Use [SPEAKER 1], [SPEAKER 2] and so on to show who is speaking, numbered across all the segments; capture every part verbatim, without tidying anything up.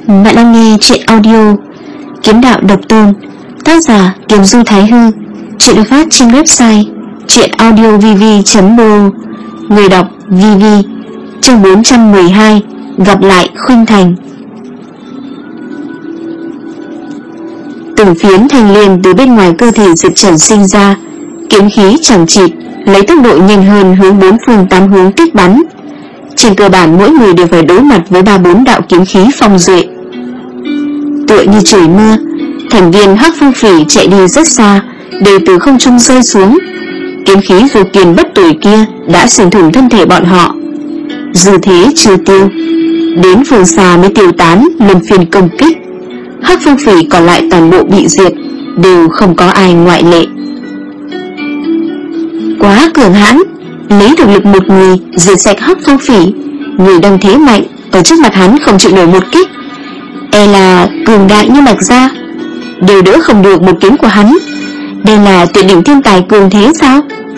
[SPEAKER 1] Bạn đang nghe truyện audio Kiếm Đạo Độc Tôn, tác giả Kiếm Du Thái Hư. Truyện được phát trên website truyện audio v v chấm b o. Người đọc vê vê. Chương bốn trăm mười hai. Gặp lại Khuynh Thành. Từng phiến thanh liên từ bên ngoài cơ thể Diệp Trần sinh ra, kiếm khí chẳng chịt lấy tốc độ nhanh hơn hướng bốn phương tám hướng kích bắn. Trên cơ bản mỗi người đều phải đối mặt với ba bốn đạo kiếm khí phong duệ. Tựa như trời mưa, thành viên Hắc Phương Phỉ chạy đi rất xa, đều từ không trung rơi xuống. Kiếm khí vô kiền bất tử kia đã xuyên thủng thân thể bọn họ. Dư thế chưa tiêu, đến phương xa mới tiêu tán, luân phiên công kích. Hắc Phương Phỉ còn lại toàn bộ bị diệt, đều không có ai ngoại lệ. Quá cường hãn, lấy thực lực một người diệt sạch Hắc Phương Phỉ. Người đang thế mạnh, ở trước mặt hắn không chịu nổi một kích. E là cường đại như Mạch Gia, đều đỡ không được một kiếm của hắn. Đây là tuyệt đỉnh thiên tài cường thế sao?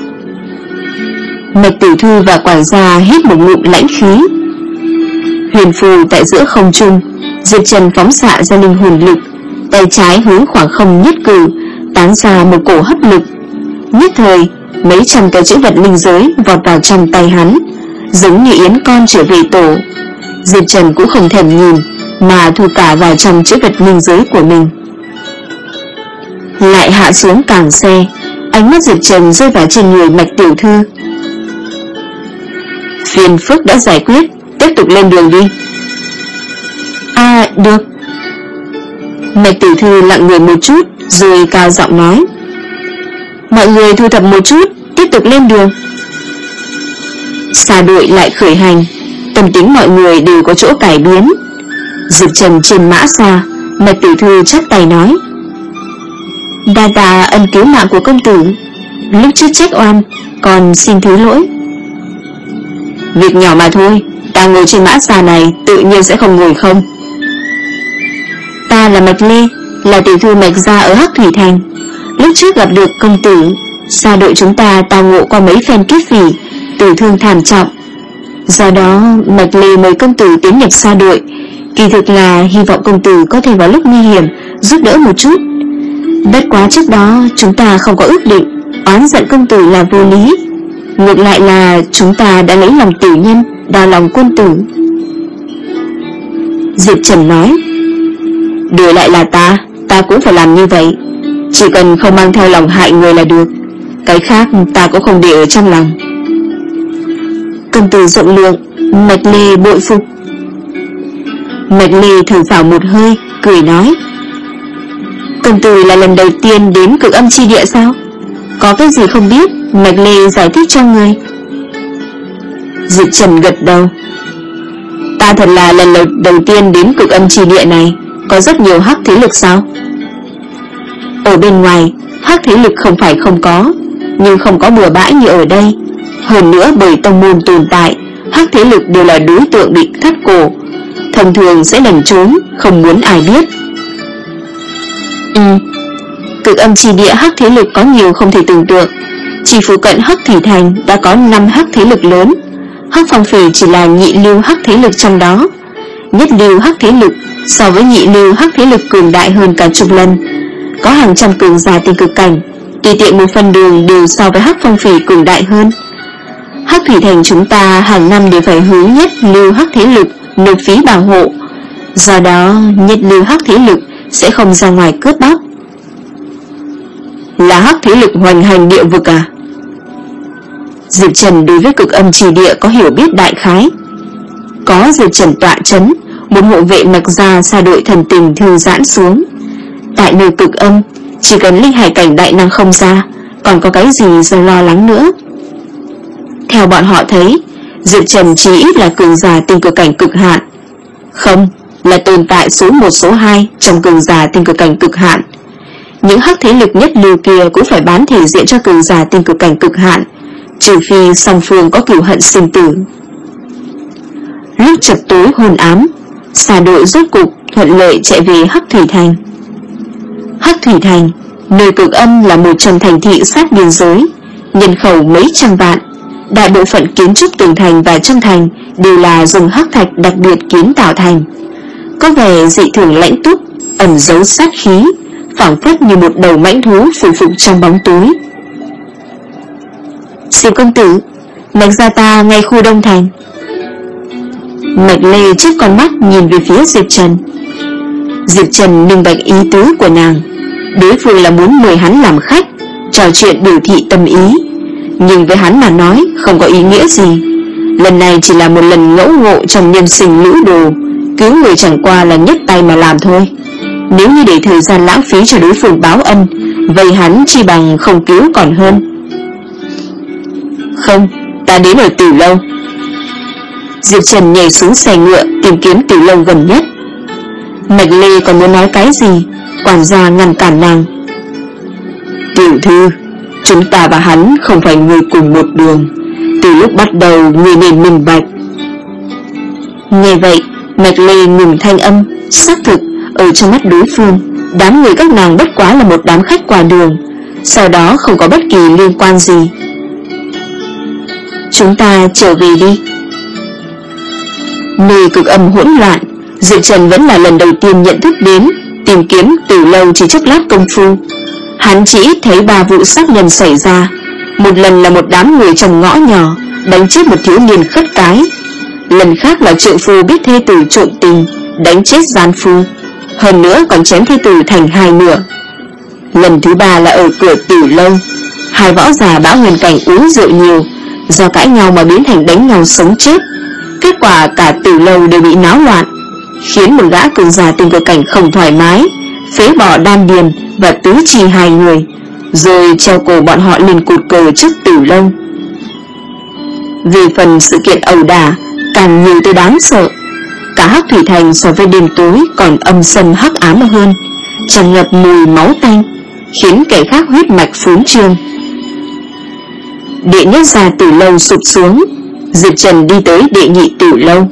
[SPEAKER 1] Mạch Tử Thư và Quản gia hít một ngụm lãnh khí. Huyền phù tại giữa không trung, Diệp Trần phóng xạ ra linh hồn lực, tay trái hướng khoảng không nhất cử, tán ra một cổ hấp lực. Nhất thời, mấy trăm cái chữ vật linh giới vọt vào trong tay hắn, giống như yến con trở về tổ. Diệp Trần cũng không thèm nhìn, mà thu cả vào trong chữ vật linh giới của mình. Lại hạ xuống càng xe, ánh mắt Diệp Trần rơi vào trên người Mạch Tiểu Thư. Phiền phức đã giải quyết, tiếp tục lên đường đi. À, được. Mạch Tiểu Thư lặng người một chút, rồi cao giọng nói: mọi người thu thập một chút, tiếp tục lên đường. Xa đội lại khởi hành, tâm tính mọi người đều có chỗ cải biến. Diệp Trần trên mã xa, Mạch Tiểu Thư chắp tay nói: đa tạ ân cứu mạng của công tử, lúc trước trách oan, còn xin thứ lỗi. Việc nhỏ mà thôi, ta ngồi trên mã xa này tự nhiên sẽ không ngồi không. Ta là Mạch Lê, là tiểu thư Mạch Gia ở Hắc Thủy Thành. Lúc trước gặp được công tử, xa đội chúng ta tao ngộ qua mấy phen kiếp phỉ, tử thương thảm trọng. Do đó Mạch Lê mời công tử tiến nhập xa đội, kỳ thực là hy vọng công tử có thể vào lúc nguy hiểm giúp đỡ một chút. Bất quá trước đó chúng ta không có ước định, oán giận công tử là vô lý. Ngược lại là chúng ta đã lấy lòng tiểu nhân, đào lòng quân tử. Diệp Trần nói: đổi lại là ta, ta cũng phải làm như vậy. Chỉ cần không mang theo lòng hại người là được, cái khác ta cũng không để ở trong lòng. Công tử rộng lượng, Mạch Lê bội phục. Mạch Lê thở phào một hơi, cười nói: công tử là lần đầu tiên đến Cực Âm Chi Địa sao? Có cái gì không biết, Mạch Lê giải thích cho người. Diệp Trần gật đầu: ta thật là lần đầu tiên đến Cực Âm Chi Địa này. Có rất nhiều hắc thế lực sao? Ở bên ngoài, hắc thế lực không phải không có, nhưng không có bừa bãi như ở đây. Hơn nữa bởi tông môn tồn tại, hắc thế lực đều là đối tượng bị thắt cổ, thông thường sẽ lẩn trốn, không muốn ai biết. Ừ, Cực Âm Chi Địa hắc thế lực có nhiều không thể tưởng tượng. Chỉ phụ cận Hắc Thủy Thành đã có năm hắc thế lực lớn. Hắc Phong Phỉ chỉ là nhị lưu hắc thế lực trong đó. Nhất lưu hắc thế lực so với nhị lưu hắc thế lực cường đại hơn cả chục lần, có hàng trăm cường giả tiên cực cảnh, tùy tiện một phần đường đều so với Hắc Phong Phỉ cường đại hơn. Hắc Thủy Thành chúng ta hàng năm đều phải hướng nhất lưu hắc thế lực nộp phí bảo hộ, do đó nhất lưu hắc thế lực sẽ không ra ngoài cướp bóc. Là hắc thế lực hoành hành địa vực à? Diệp Trần đối với Cực Âm Chi Địa có hiểu biết đại khái. Có Diệp Trần tọa chấn, một hộ vệ Mạch Gia xa đội thần tình thư giãn xuống. Tại nơi cực âm, chỉ cần linh hải cảnh đại năng không ra, còn có cái gì do lo lắng nữa. Theo bọn họ thấy, Diệp Trần chỉ ít là cường giả tinh cực cảnh cực hạn, không là tồn tại số một số hai trong cường giả tinh cực cảnh cực hạn. Những hắc thế lực nhất lưu kia cũng phải bán thể diện cho cường giả tinh cực cảnh cực hạn, trừ phi song phương có cửu hận sinh tử. Lúc chập tối hôn ám, xà đội rốt cục thuận lợi chạy về Hắc Thủy Thành. Hắc Thủy Thành, nơi cực âm là một trong thành thị sát biên giới, nhân khẩu mấy trăm vạn. Đại bộ phận kiến trúc tường thành và trong thành đều là dùng hắc thạch đặc biệt kiến tạo thành. có vẻ dị thường lãnh túc, ẩn giấu sát khí, phảng phất như một đầu mãnh thú phủ phục trong bóng tối. Diệp công tử, Mạch gia ta ngay khu Đông Thành. Mạch Lê chớp con mắt nhìn về phía Diệp Trần. Diệp Trần minh bạch ý tứ của nàng. Đối phương là muốn mời hắn làm khách, trò chuyện biểu thị tâm ý, nhưng với hắn mà nói không có ý nghĩa gì. Lần này chỉ là một lần ngẫu ngộ trong nhân sinh lữ đồ, cứu người chẳng qua là nhấc tay mà làm thôi. Nếu như để thời gian lãng phí cho đối phương báo ân, vậy hắn chi bằng không cứu còn hơn. Không, ta đến ở Tử Lâu. Diệp Trần nhảy xuống xe ngựa tìm kiếm Tử Lâu gần nhất. Mạch Lê còn muốn nói cái gì, quản gia ngăn cản nàng. Tiểu thư, chúng ta và hắn không phải người cùng một đường. Từ lúc bắt đầu người nên minh bạch. Nghe vậy, Mạch Lê ngừng thanh âm. Xác thực, ở trong mắt đối phương, đám người các nàng bất quá là một đám khách qua đường, sau đó không có bất kỳ liên quan gì. Chúng ta trở về đi. Nơi cực âm hỗn loạn, Diệp Trần vẫn là lần đầu tiên nhận thức đến tìm kiếm Tử Lâu chỉ chốc lát công phu. Hắn chỉ ít thấy ba vụ sát nhân xảy ra. Một lần là một đám người trong ngõ nhỏ đánh chết một thiếu niên khất cái, lần khác là trượng phu biết thê tử trộm tình đánh chết gian phu, hơn nữa còn chém thê tử thành hai nửa. Lần thứ ba là ở cửa Tử Lâu, hai võ già Bão Nguyên Cảnh uống rượu nhiều, do cãi nhau mà biến thành đánh nhau sống chết. Kết quả cả Tử Lâu đều bị náo loạn, khiến một gã cường giả tình cờ cảnh không thoải mái phế bỏ đan điền và tứ chi hai người, rồi treo cổ bọn họ lên cột cờ trước Tử Lâu. Về phần sự kiện ẩu đả càng nhiều tới đáng sợ. Cả Hắc Thủy Thành so với đêm tối còn âm sâm hắc ám hơn, tràn ngập mùi máu tanh, khiến kẻ khác huyết mạch phún trương. Đệ nhất gia Tử Lâu sụp xuống, Diệp Trần đi tới đệ nhị Tử Lâu.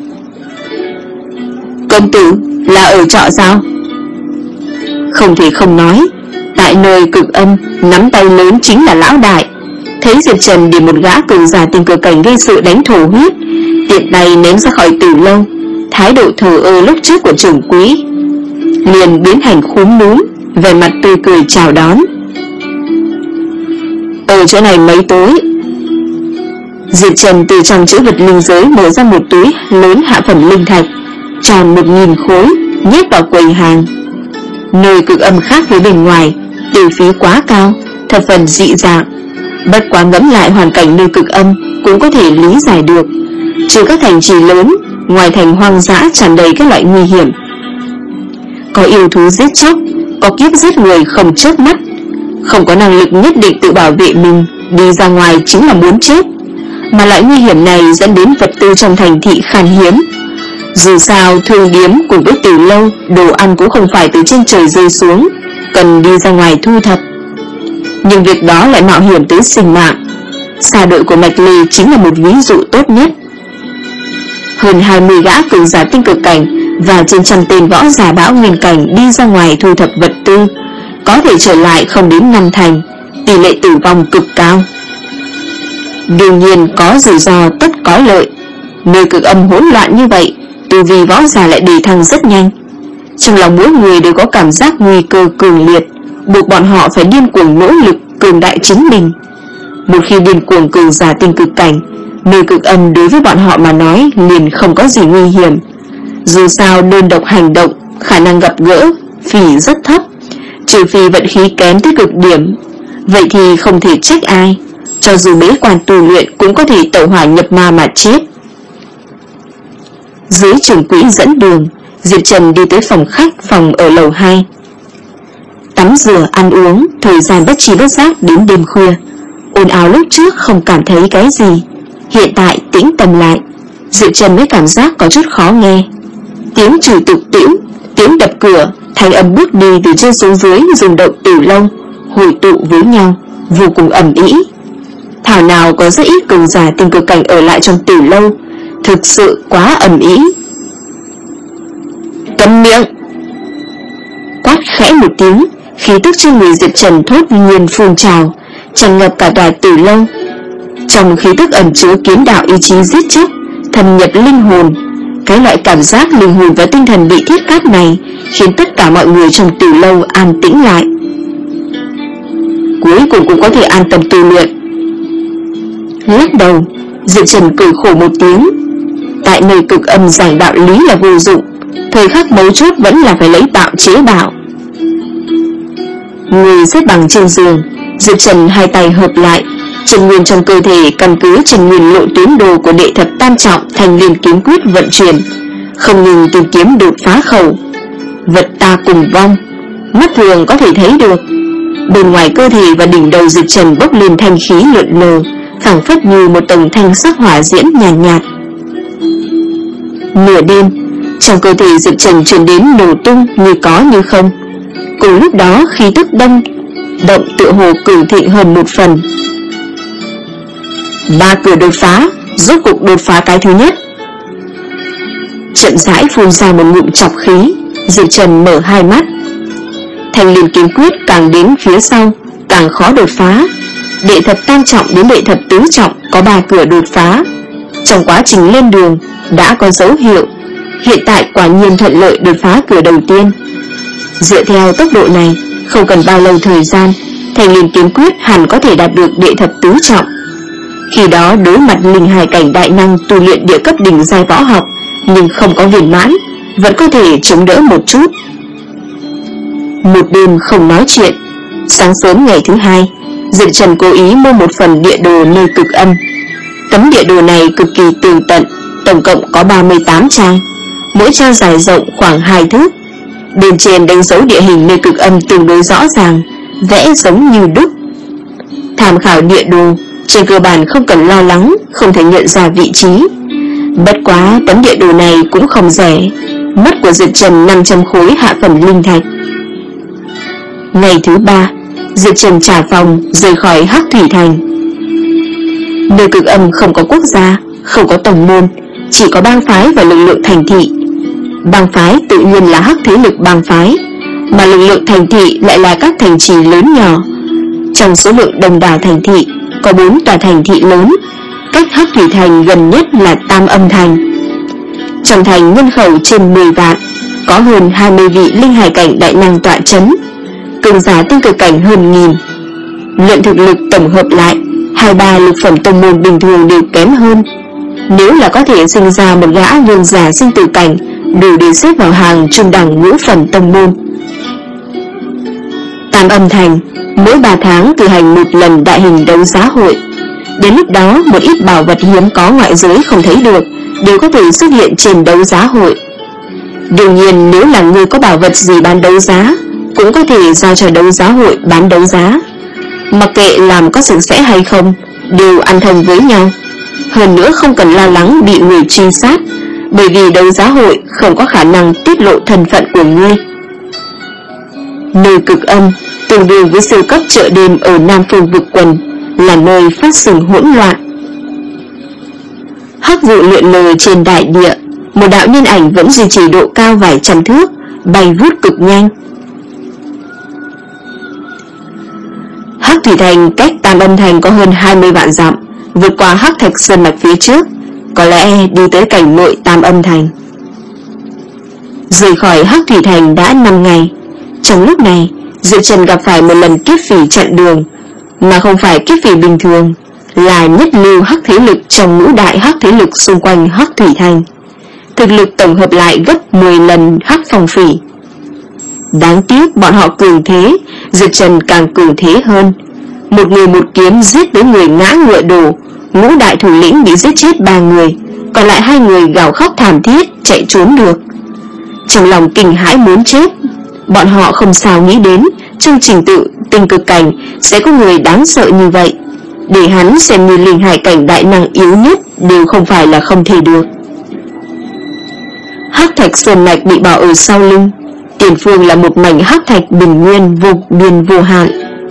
[SPEAKER 1] Công tử là ở trọ sao? Không thể không nói, tại nơi cực âm, nắm tay lớn chính là lão đại. Thấy Diệp Trần bị một gã cường giả tình cờ cảnh gây sự đánh thổ huyết, tiện tay ném ra khỏi Tử Lâu, thái độ thờ ơ lúc trước của trưởng quý liền biến thành khúm núm, vẻ mặt tươi cười chào đón. Ở chỗ này mấy tối. Diệp Trần từ trong chữ vật linh giới mở ra một túi lớn hạ phẩm linh thạch tròn một nghìn khối, nhét vào quầy hàng. Nơi cực âm khác với bên ngoài, tiêu phí quá cao, thập phần dị dạng. Bất quá ngẫm lại hoàn cảnh nơi cực âm cũng có thể lý giải được. Trừ các thành trì lớn, ngoài thành hoang dã tràn đầy các loại nguy hiểm, có yêu thú giết chóc, có kiếp giết người không chớp mắt, không có năng lực nhất định tự bảo vệ mình, đi ra ngoài chính là muốn chết. Mà loại nguy hiểm này dẫn đến vật tư trong thành thị khan hiếm. Dù sao thương điếm cùng với Tử Lâu, đồ ăn cũng không phải từ trên trời rơi xuống, cần đi ra ngoài thu thập. Nhưng việc đó lại mạo hiểm tới sinh mạng. Xa đội của Mạch Lê chính là một ví dụ tốt nhất. Hơn hai mươi gã cường giả tinh cực cảnh và trên trăm tên võ giả Bão Nguyên Cảnh đi ra ngoài thu thập vật tư, có thể trở lại không đến năm thành, tỷ lệ tử vong cực cao. Đương nhiên có rủi ro tất có lợi. Nơi cực âm hỗn loạn như vậy, tu vi võ giả lại đề thăng rất nhanh. Trong lòng mỗi người đều có cảm giác nguy cơ cường liệt, buộc bọn họ phải điên cuồng nỗ lực cường đại chính mình. Một khi điên cuồng cường giả tinh cực cảnh, nơi cực âm đối với bọn họ mà nói liền không có gì nguy hiểm. Dù sao đơn độc hành động, khả năng gặp gỡ phỉ rất thấp, trừ phi vận khí kém tới cực điểm. Vậy thì không thể trách ai, cho dù bế quan tu luyện cũng có thể tẩu hỏa nhập ma mà chết. Dưới trưởng quỹ dẫn đường, Diệp Trần đi tới phòng khách, phòng ở lầu hai. Tắm rửa, ăn uống, thời gian bất chi bất giác đến đêm khuya. Ồn ào lúc trước không cảm thấy cái gì, hiện tại tĩnh tâm lại, Diệp Trần mới cảm giác có chút khó nghe. Tiếng chửi tục tĩu, tiếng đập cửa, thanh âm bước đi từ trên xuống dưới rung động Tử Lâu, hội tụ với nhau, vô cùng ầm ĩ. Thảo nào có rất ít cường giả tinh cực cảnh ở lại trong Tử Lâu, thực sự quá ầm ĩ. Câm miệng! Quát khẽ một tiếng, khí tức trên người Diệp Trần thốt nhiên phun trào, tràn ngập cả tòa Tử Lâu. Trong khí tức ẩn chứa kiếm đạo ý chí giết chóc, thâm nhập linh hồn, Cái loại cảm giác linh hồn và tinh thần bị thiết cắt này khiến tất cả mọi người trong từ lâu an tĩnh lại. Cuối cùng cũng có thể an tâm tu luyện. Lắc đầu, Diệp Trần cười khổ một tiếng. Tại nơi cực âm giảng đạo lý là vô dụng, thời khắc mấu chốt vẫn là phải lấy tạo chế bảo. Người xếp bằng trên giường, Diệp Trần hai tay hợp lại, chân nguyên trong cơ thể căn cứ chân nguyên lộ tuyến đồ của đệ thập tam trọng Thanh Liên kiếm quyết vận chuyển, không ngừng tìm kiếm đột phá khẩu. Vật ta cùng vong, mắt thường có thể thấy được. Bên ngoài cơ thể và đỉnh đầu Diệp Trần bốc lên thanh khí lượn lờ, phảng phất như một tầng thanh sắc hỏa diễm nhàn nhạt, nhạt. Nửa đêm, trong cơ thể Diệp Trần truyền đến nổ tung như có như không. Cùng lúc đó khí tức đông động tựa hồ cường thịnh hơn một phần. Ba cửa đột phá, rốt cục đột phá cái thứ nhất. Chậm rãi phun ra một ngụm chọc khí, Diệp Trần mở hai mắt. Thanh Liên kiếm quyết càng đến phía sau càng khó đột phá. Đệ thập tam trọng đến đệ thập tứ trọng có ba cửa đột phá. Trong quá trình lên đường đã có dấu hiệu, hiện tại quả nhiên thuận lợi đột phá cửa đầu tiên. Dựa theo tốc độ này, không cần bao lâu thời gian, Thanh Liên kiếm quyết hẳn có thể đạt được đệ thập tứ trọng. Khi đó đối mặt linh hải cảnh đại năng tu luyện địa cấp đỉnh giai võ học nhưng không có viên mãn, vẫn có thể chống đỡ một chút. Một đêm không nói chuyện, sáng sớm ngày thứ hai, Diệp Trần cố ý mua một phần địa đồ nơi cực âm. Tấm địa đồ này cực kỳ tường tận, tổng cộng có ba mươi tám trang, mỗi trang dài rộng khoảng hai thước. Bên trên đánh dấu địa hình nơi cực âm tương đối rõ ràng, vẽ giống như đúc. Tham khảo địa đồ, trên cơ bản không cần lo lắng không thể nhận ra vị trí. Bất quá tấm địa đồ này cũng không rẻ, mất của Diệp Trần năm trăm khối hạ phẩm linh thạch. Ngày thứ ba, Diệp Trần trả phòng rời khỏi Hắc Thủy Thành. Nơi cực âm không có quốc gia, không có tổng môn, chỉ có bang phái và lực lượng thành thị. Bang phái tự nhiên là hắc thế lực bang phái, mà lực lượng thành thị lại là các thành trì lớn nhỏ. Trong số lượng đông đảo thành thị có bốn tòa thành thị lớn, cách Hắc Thủy Thành gần nhất là Tam Âm Thành. Trong thành nhân khẩu trên mười vạn, có hơn hai mươi vị linh hải cảnh đại năng tọa chấn, cường giả tinh cực cảnh hơn nghìn. Luận thực lực tổng hợp lại, hai ba lục phẩm tông môn bình thường đều kém hơn. Nếu là có thể sinh ra một gã vương giả sinh tử cảnh, đủ để xếp vào hàng trung đẳng ngũ phẩm tông môn. Tam Âm Thành mỗi ba tháng cử hành một lần đại hình đấu giá hội. Đến lúc đó một ít bảo vật hiếm có ngoại giới không thấy được đều có thể xuất hiện trên đấu giá hội. Đương nhiên nếu là người có bảo vật gì bán đấu giá, cũng có thể giao cho đấu giá hội bán đấu giá. Mặc kệ làm có sạch sẽ hay không, đều ăn thông với nhau. Hơn nữa không cần lo lắng bị người truy sát, bởi vì đấu giá hội không có khả năng tiết lộ thân phận của ngươi. Nơi cực âm tương đương với siêu cấp chợ đêm ở Nam Phương vực quần, là nơi phát sinh hỗn loạn. Hắc vụ lượn lờ trên đại địa, một đạo nhân ảnh vẫn duy trì độ cao vài trăm thước, bay vút cực nhanh. Hắc Thủy Thành cách Tam Âm Thành có hơn hai mươi vạn dặm, vượt qua Hắc Thạch Sơn mạch phía trước, có lẽ đi tới cảnh nội Tam Âm Thành. Rời khỏi Hắc Thủy Thành đã năm ngày. Trong lúc này, Diệp Trần gặp phải một lần kiếp phỉ chặn đường, mà không phải kiếp phỉ bình thường, là nhất lưu hắc thế lực trong ngũ đại hắc thế lực xung quanh Hắc Thủy Thành. Thực lực tổng hợp lại gấp mười lần Hắc Phong Phỉ. Đáng tiếc bọn họ cường thế, Diệp Trần càng cường thế hơn. Một người một kiếm giết tới người ngã ngựa đổ, ngũ đại thủ lĩnh bị giết chết ba người, còn lại hai người gào khóc thảm thiết chạy trốn được. Trong lòng kinh hãi muốn chết, bọn họ không sao nghĩ đến trong trình tự tinh cực cảnh sẽ có người đáng sợ như vậy. Để hắn xem như linh hải cảnh đại năng yếu nhất đều không phải là không thể được. Hắc Thạch Sơn mạch bị bỏ ở sau lưng, tiền phương là một mảnh hắc thạch bình nguyên vô biên vô hạn.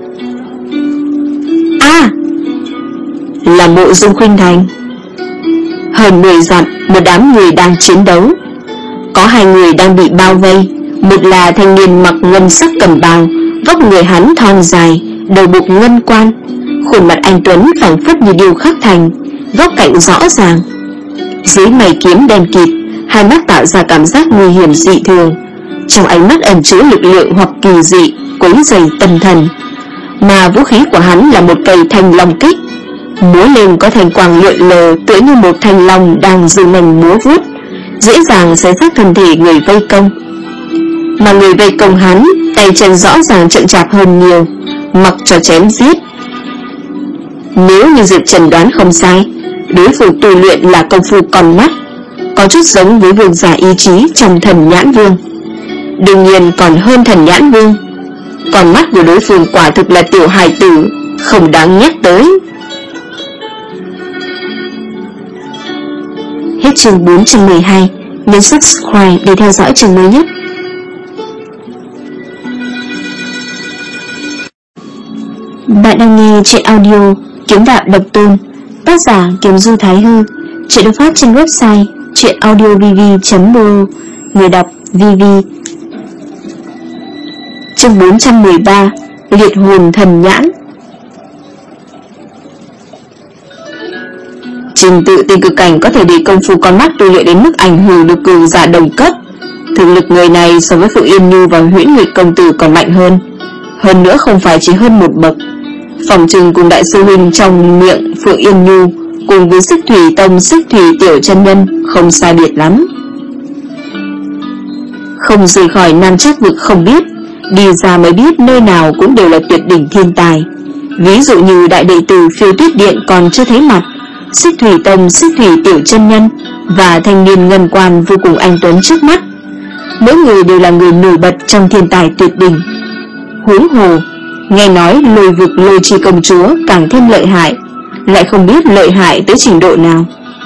[SPEAKER 1] A à, là Mộ Dung Khuynh Thành. Hơn mười dặm, một đám người đang chiến đấu. Có hai người đang bị bao vây. Một là thanh niên mặc ngân sắc cẩm bào, vóc người hắn thon dài, đầu buộc ngân quan, khuôn mặt anh tuấn phảng phất như điêu khắc thành, góc cạnh rõ ràng. Dưới mày kiếm đen kịt, hai mắt tạo ra cảm giác nguy hiểm dị thường. Trong ánh mắt ẩn chứa lực lượng hoặc kỳ dị quấy rầy tâm thần. Mà vũ khí của hắn là một cây thanh long kích, múa lên có thanh quang lượn lờ, tựa như một thanh long đang giơ nành múa vuốt, dễ dàng xé xác thân thể người vây công. Mà người vây công hắn, tay chân rõ ràng chậm chạp hơn nhiều, mặc cho chém giết. Nếu như Diệp Trần đoán không sai, đối phương tu luyện là công phu con mắt, có chút giống với vương giả ý chí trong Thần Nhãn Vương. Đương nhiên còn hơn Thần Nhãn Vương. Con mắt của đối phương quả thực là tiểu hài tử, không đáng nhắc tới. Hết chương bốn trăm mười hai. Nhấn subscribe để theo dõi chương mới nhất. Bạn đang nghe truyện audio Kiếm Đạo Độc Tôn, tác giả Kiếm Du Thái Hư. Truyện được phát trên website truyệnaudiovv chấm b o, người đọc vê vê. Chương bốn trăm mười ba. Liệt hồn thần nhãn. Trình tự Tinh Cực Cảnh có thể để công phu con mắt tu luyện đến mức ảnh hưởng được cường giả đồng cấp. Thực lực người này so với Phượng Yên Nhu và Huyễn Nguyệt công tử còn mạnh hơn. Hơn nữa không phải chỉ hơn một bậc. Phòng trừng cùng đại sư huynh trong miệng Phượng Yên Nhu, cùng với Xích Thủy Tông Xích Thủy tiểu chân nhân không sai biệt lắm. Không rời khỏi Nam Trác vực không biết, đi ra mới biết nơi nào cũng đều là tuyệt đỉnh thiên tài. Ví dụ như đại đệ tử Phiêu Tuyết Điện còn chưa thấy mặt, Xích Thủy Tông Xích Thủy tiểu chân nhân và thanh niên ngân quan vô cùng anh tuấn trước mắt. Mỗi người đều là người nổi bật trong thiên tài tuyệt đỉnh. Huống hồ, nghe nói Lôi vực Lôi Chi công chúa càng thêm lợi hại, lại không biết lợi hại tới trình độ nào.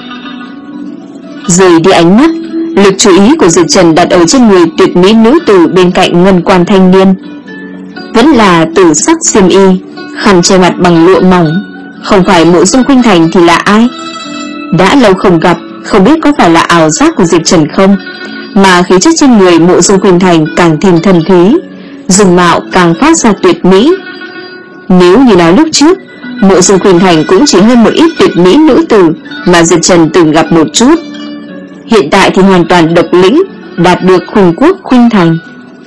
[SPEAKER 1] Rời đi ánh mắt, lực chú ý của Diệp Trần đặt ở trên người tuyệt mỹ nữ tử bên cạnh ngân quan thanh niên. Vẫn là tử sắc xiêm y, khăn che mặt bằng lụa mỏng. Không phải Mộ Dung Khuynh Thành thì là ai? Đã lâu không gặp, không biết có phải là ảo giác của Diệp Trần không, mà khí chất trên người Mộ Dung Khuynh Thành càng thêm thần thúy, dung mạo càng phát ra tuyệt mỹ. Nếu như nói lúc trước, Mộ Dung Khuynh Thành cũng chỉ hơn một ít tuyệt mỹ nữ tử mà Diệp Trần từng gặp một chút. Hiện tại thì hoàn toàn độc lĩnh, đạt được Khuynh Quốc Khuynh Thành.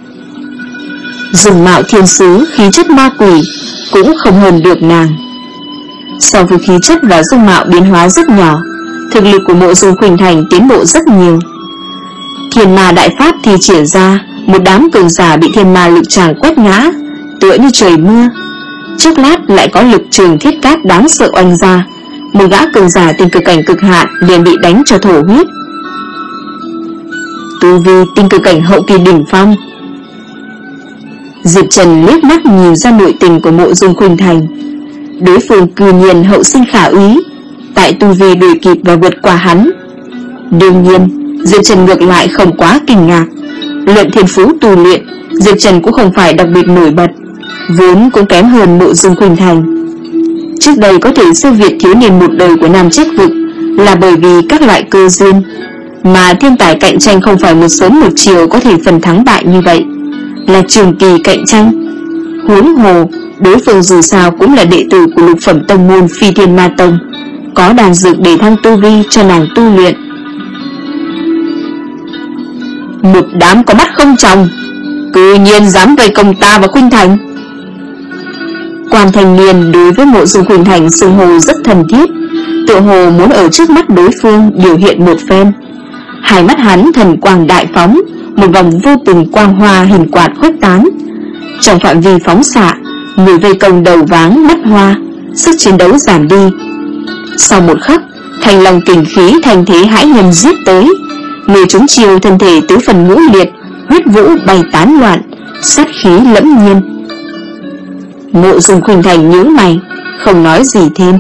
[SPEAKER 1] Dung mạo thiên sứ, khí chất ma quỷ cũng không hơn được nàng. So với khí chất và dung mạo biến hóa rất nhỏ, thực lực của Mộ Dung Khuynh Thành tiến bộ rất nhiều. Thiên ma đại pháp thì triển ra, một đám cường giả bị thiên ma lực tràng quét ngã, tựa như trời mưa. Chốc lát lại có lực trường thiết cát đáng sợ oanh ra, một gã cường giả Tinh Cực Cảnh cực hạn liền bị đánh cho thổ huyết. Tu vi Tinh Cực Cảnh hậu kỳ đỉnh phong. Diệp Trần liếc mắt nhìn ra nội tình của Mộ Dung Khuynh Thành. Đối phương cư nhiên hậu sinh khả úy, tại tu vi đuổi kịp và vượt qua hắn. Đương nhiên, Diệp Trần ngược lại không quá kinh ngạc. Luận thiên phú tu luyện, Diệp Trần cũng không phải đặc biệt nổi bật, vốn cũng kém hơn Mộ Dung Khuynh Thành. Trước đây có thể siêu việt thiếu niên một đời của Nam Trác vực là bởi vì các loại cơ duyên, mà thiên tài cạnh tranh không phải một sớm một chiều có thể phần thắng bại như vậy, là trường kỳ cạnh tranh. Huống hồ, đối phương dù sao cũng là đệ tử của lục phẩm tông môn Phi Thiên Ma Tông, có đan dược để thăng tu vi cho nàng tu luyện. Một đám có mắt không tròng, cư nhiên dám vây công ta và Khuynh Thành. Quan thanh niên đối với Mộ Dung Khuynh Thành xưng hô rất thân thiết, tựa hồ muốn ở trước mắt đối phương biểu hiện một phen. Hai mắt hắn thần quang đại phóng, một vòng vô tình quang hoa hình quạt khuếch tán. Trong phạm vi phóng xạ, người vây công đầu váng mắt hoa, sức chiến đấu giảm đi. Sau một khắc, thanh long kình khí thành thế hãi nhân giết tới, người chúng chiêu thân thể tứ phần ngũ liệt, huyết vũ bay tán loạn, sát khí lẫm nhiên. Mộ Dung Khuynh Thành nhíu mày, không nói gì thêm.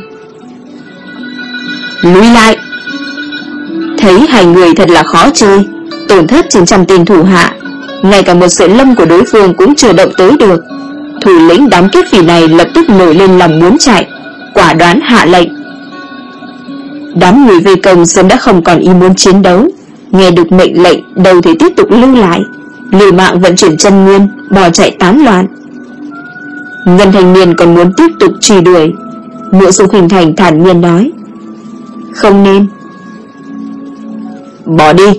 [SPEAKER 1] Lùi lại. Thấy hai người thật là khó chơi, tổn thất trên trăm tên thủ hạ, ngay cả một sợi lông của đối phương cũng chưa động tới được. Thủ lĩnh đám kiết phỉ này lập tức nổi lên lòng muốn chạy, quả đoán hạ lệnh. Đám người vây công sớm đã không còn ý muốn chiến đấu, nghe được mệnh lệnh đâu thể tiếp tục lưu lại, liều mạng vận chuyển chân nguyên, bỏ chạy tán loạn. Ngân thanh niên còn muốn tiếp tục truy đuổi, Mộ Dung Khuynh Thành thản nhiên nói: không nên. Bỏ đi,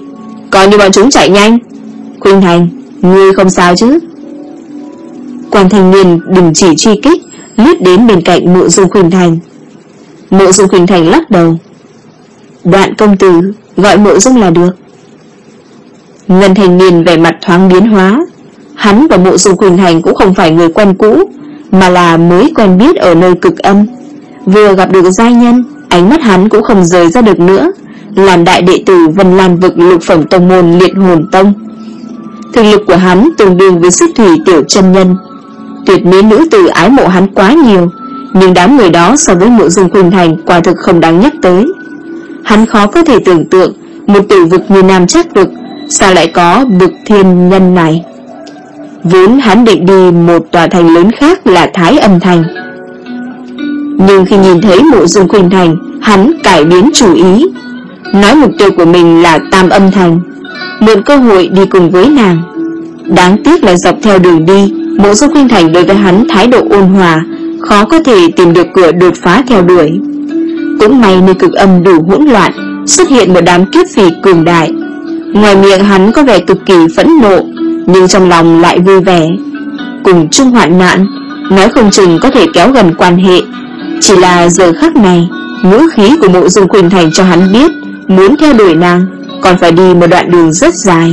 [SPEAKER 1] Còn như bọn chúng chạy nhanh. Khuynh Thành, ngươi không sao chứ? Quan thanh niên đình chỉ truy kích, lướt đến bên cạnh Mộ Dung Khuynh Thành. Mộ Dung Khuynh Thành lắc đầu. Đoạn công tử, gọi Mộ Dung là được. Ngân thanh niên vẻ mặt thoáng biến hóa. Hắn và Mộ Dung Khuynh Thành cũng không phải người quen cũ, mà là mới quen biết ở nơi cực âm. Vừa gặp được giai nhân, ánh mắt hắn cũng không rời ra được nữa. Làm đại đệ tử Vân Lan vực lục phẩm tông môn Liệt Hồn Tông, thực lực của hắn tương đương với Xích Thủy tiểu chân nhân. Tuyệt mỹ nữ tử ái mộ hắn quá nhiều, nhưng đám người đó so với Mộ Dung Khuynh Thành quả thực không đáng nhắc tới. Hắn khó có thể tưởng tượng một tử vực như Nam Trác vực sao lại có bực thiên nhân này. Vốn hắn định đi một tòa thành lớn khác là Thái Âm Thành, nhưng khi nhìn thấy Mộ Dung Khuynh Thành, hắn cải biến chủ ý, nói mục tiêu của mình là Tam Âm Thành, mượn cơ hội đi cùng với nàng. Đáng tiếc là dọc theo đường đi, Mộ Dung Khuynh Thành đối với hắn thái độ ôn hòa, khó có thể tìm được cửa đột phá theo đuổi. Cũng may nơi cực âm đủ hỗn loạn, xuất hiện một đám kiếp phì cường đại. Ngoài miệng hắn có vẻ cực kỳ phẫn nộ, nhưng trong lòng lại vui vẻ. Cùng chung hoạn nạn, nói không chừng có thể kéo gần quan hệ. Chỉ là giờ khắc này, ngữ khí của Mộ Dung Khuynh Thành cho hắn biết, muốn theo đuổi nàng còn phải đi một đoạn đường rất dài.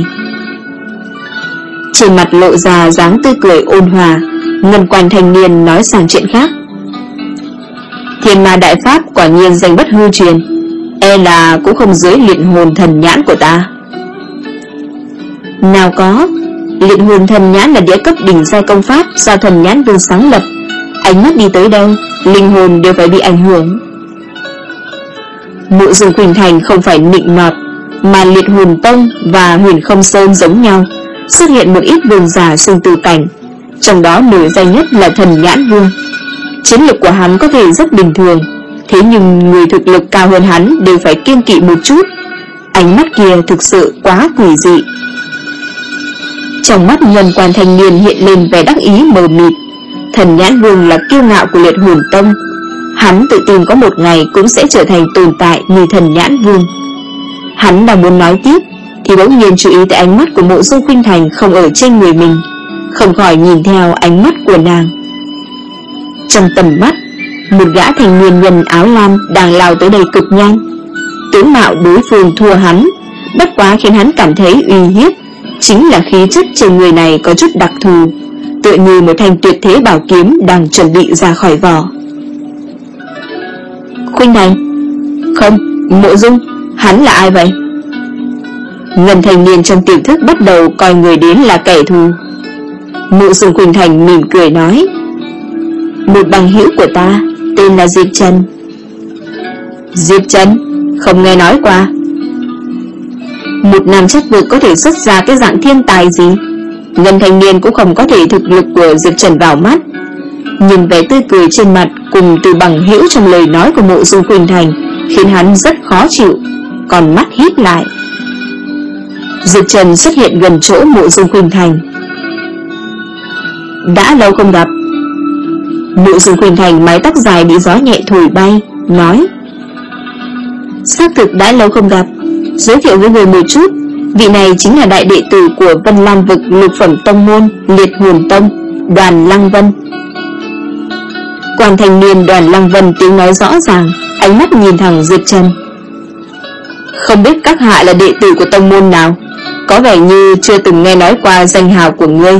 [SPEAKER 1] Trên mặt lộ ra dáng tươi cười ôn hòa, ngân quan thanh niên nói sang chuyện khác. Thiên Ma Đại Pháp quả nhiên danh bất hư truyền, e là cũng không dưới Luyện Hồn Thần Nhãn của ta. Nào có, Luyện Hồn Thần Nhãn là đĩa cấp đỉnh giai công pháp do Thần Nhãn Vương sáng lập, ánh mắt đi tới đâu, linh hồn đều phải bị ảnh hưởng. Mộ Dung Khuynh Thành không phải nịnh nọt, mà Liệt Hồn Tông và Huyền Không Sơn giống nhau, xuất hiện một ít vương giả sinh tử cảnh, trong đó nổi danh nhất là Thần Nhãn Vương. Chiến lực của hắn có thể rất bình thường, thế nhưng người thực lực cao hơn hắn đều phải kiêng kỵ một chút. Ánh mắt kia thực sự quá quỷ dị. Trong mắt ngân quan thanh niên hiện lên vẻ đắc ý mờ mịt. Thần Nhãn Vương là kiêu ngạo của Liệt Hồn Tông, hắn tự tin có một ngày cũng sẽ trở thành tồn tại như Thần Nhãn Vương. Hắn đang muốn nói tiếp thì bỗng nhiên chú ý tới ánh mắt của Mộ Dung Khuynh Thành không ở trên người mình, không khỏi nhìn theo ánh mắt của nàng. Trong tầm mắt, một gã thanh niên nhân áo lam đang lao tới đây cực nhanh. Tướng mạo đối phương thua hắn, bất quá khiến hắn cảm thấy uy hiếp chính là khí chất trên người này có chút đặc thù, tựa như một thanh tuyệt thế bảo kiếm đang chuẩn bị ra khỏi vỏ. Khuynh Thành? Không, Mộ Dung, hắn là ai vậy? Ngân thanh niên trong tiềm thức bắt đầu coi người đến là kẻ thù. Mộ Dung Khuynh Thành mỉm cười nói, một bằng hữu của ta, tên là Diệp Trần. Diệp Trần? Không nghe nói qua. Một nam chất vực có thể xuất ra cái dạng thiên tài gì? Ngân thanh niên cũng không có thể thực lực của Diệp Trần vào mắt. Nhìn vẻ tươi cười trên mặt cùng từ bằng hữu trong lời nói của Mộ Dung Khuynh Thành khiến hắn rất khó chịu, còn mắt híp lại. Diệp Trần xuất hiện gần chỗ Mộ Dung Khuynh Thành. Đã lâu không gặp. Mộ Dung Khuynh Thành mái tóc dài bị gió nhẹ thổi bay, nói, xác thực đã lâu không gặp. Giới thiệu với người một chút, vị này chính là đại đệ tử của Vân Lan vực lục phẩm tông môn Liệt Hồn Tông, Đoàn Lăng Vân. Quan thanh niên Đoàn Lăng Vân tiếng nói rõ ràng, ánh mắt nhìn thẳng Diệp Trần. Không biết các hạ là đệ tử của tông môn nào, có vẻ như chưa từng nghe nói qua danh hào của ngươi.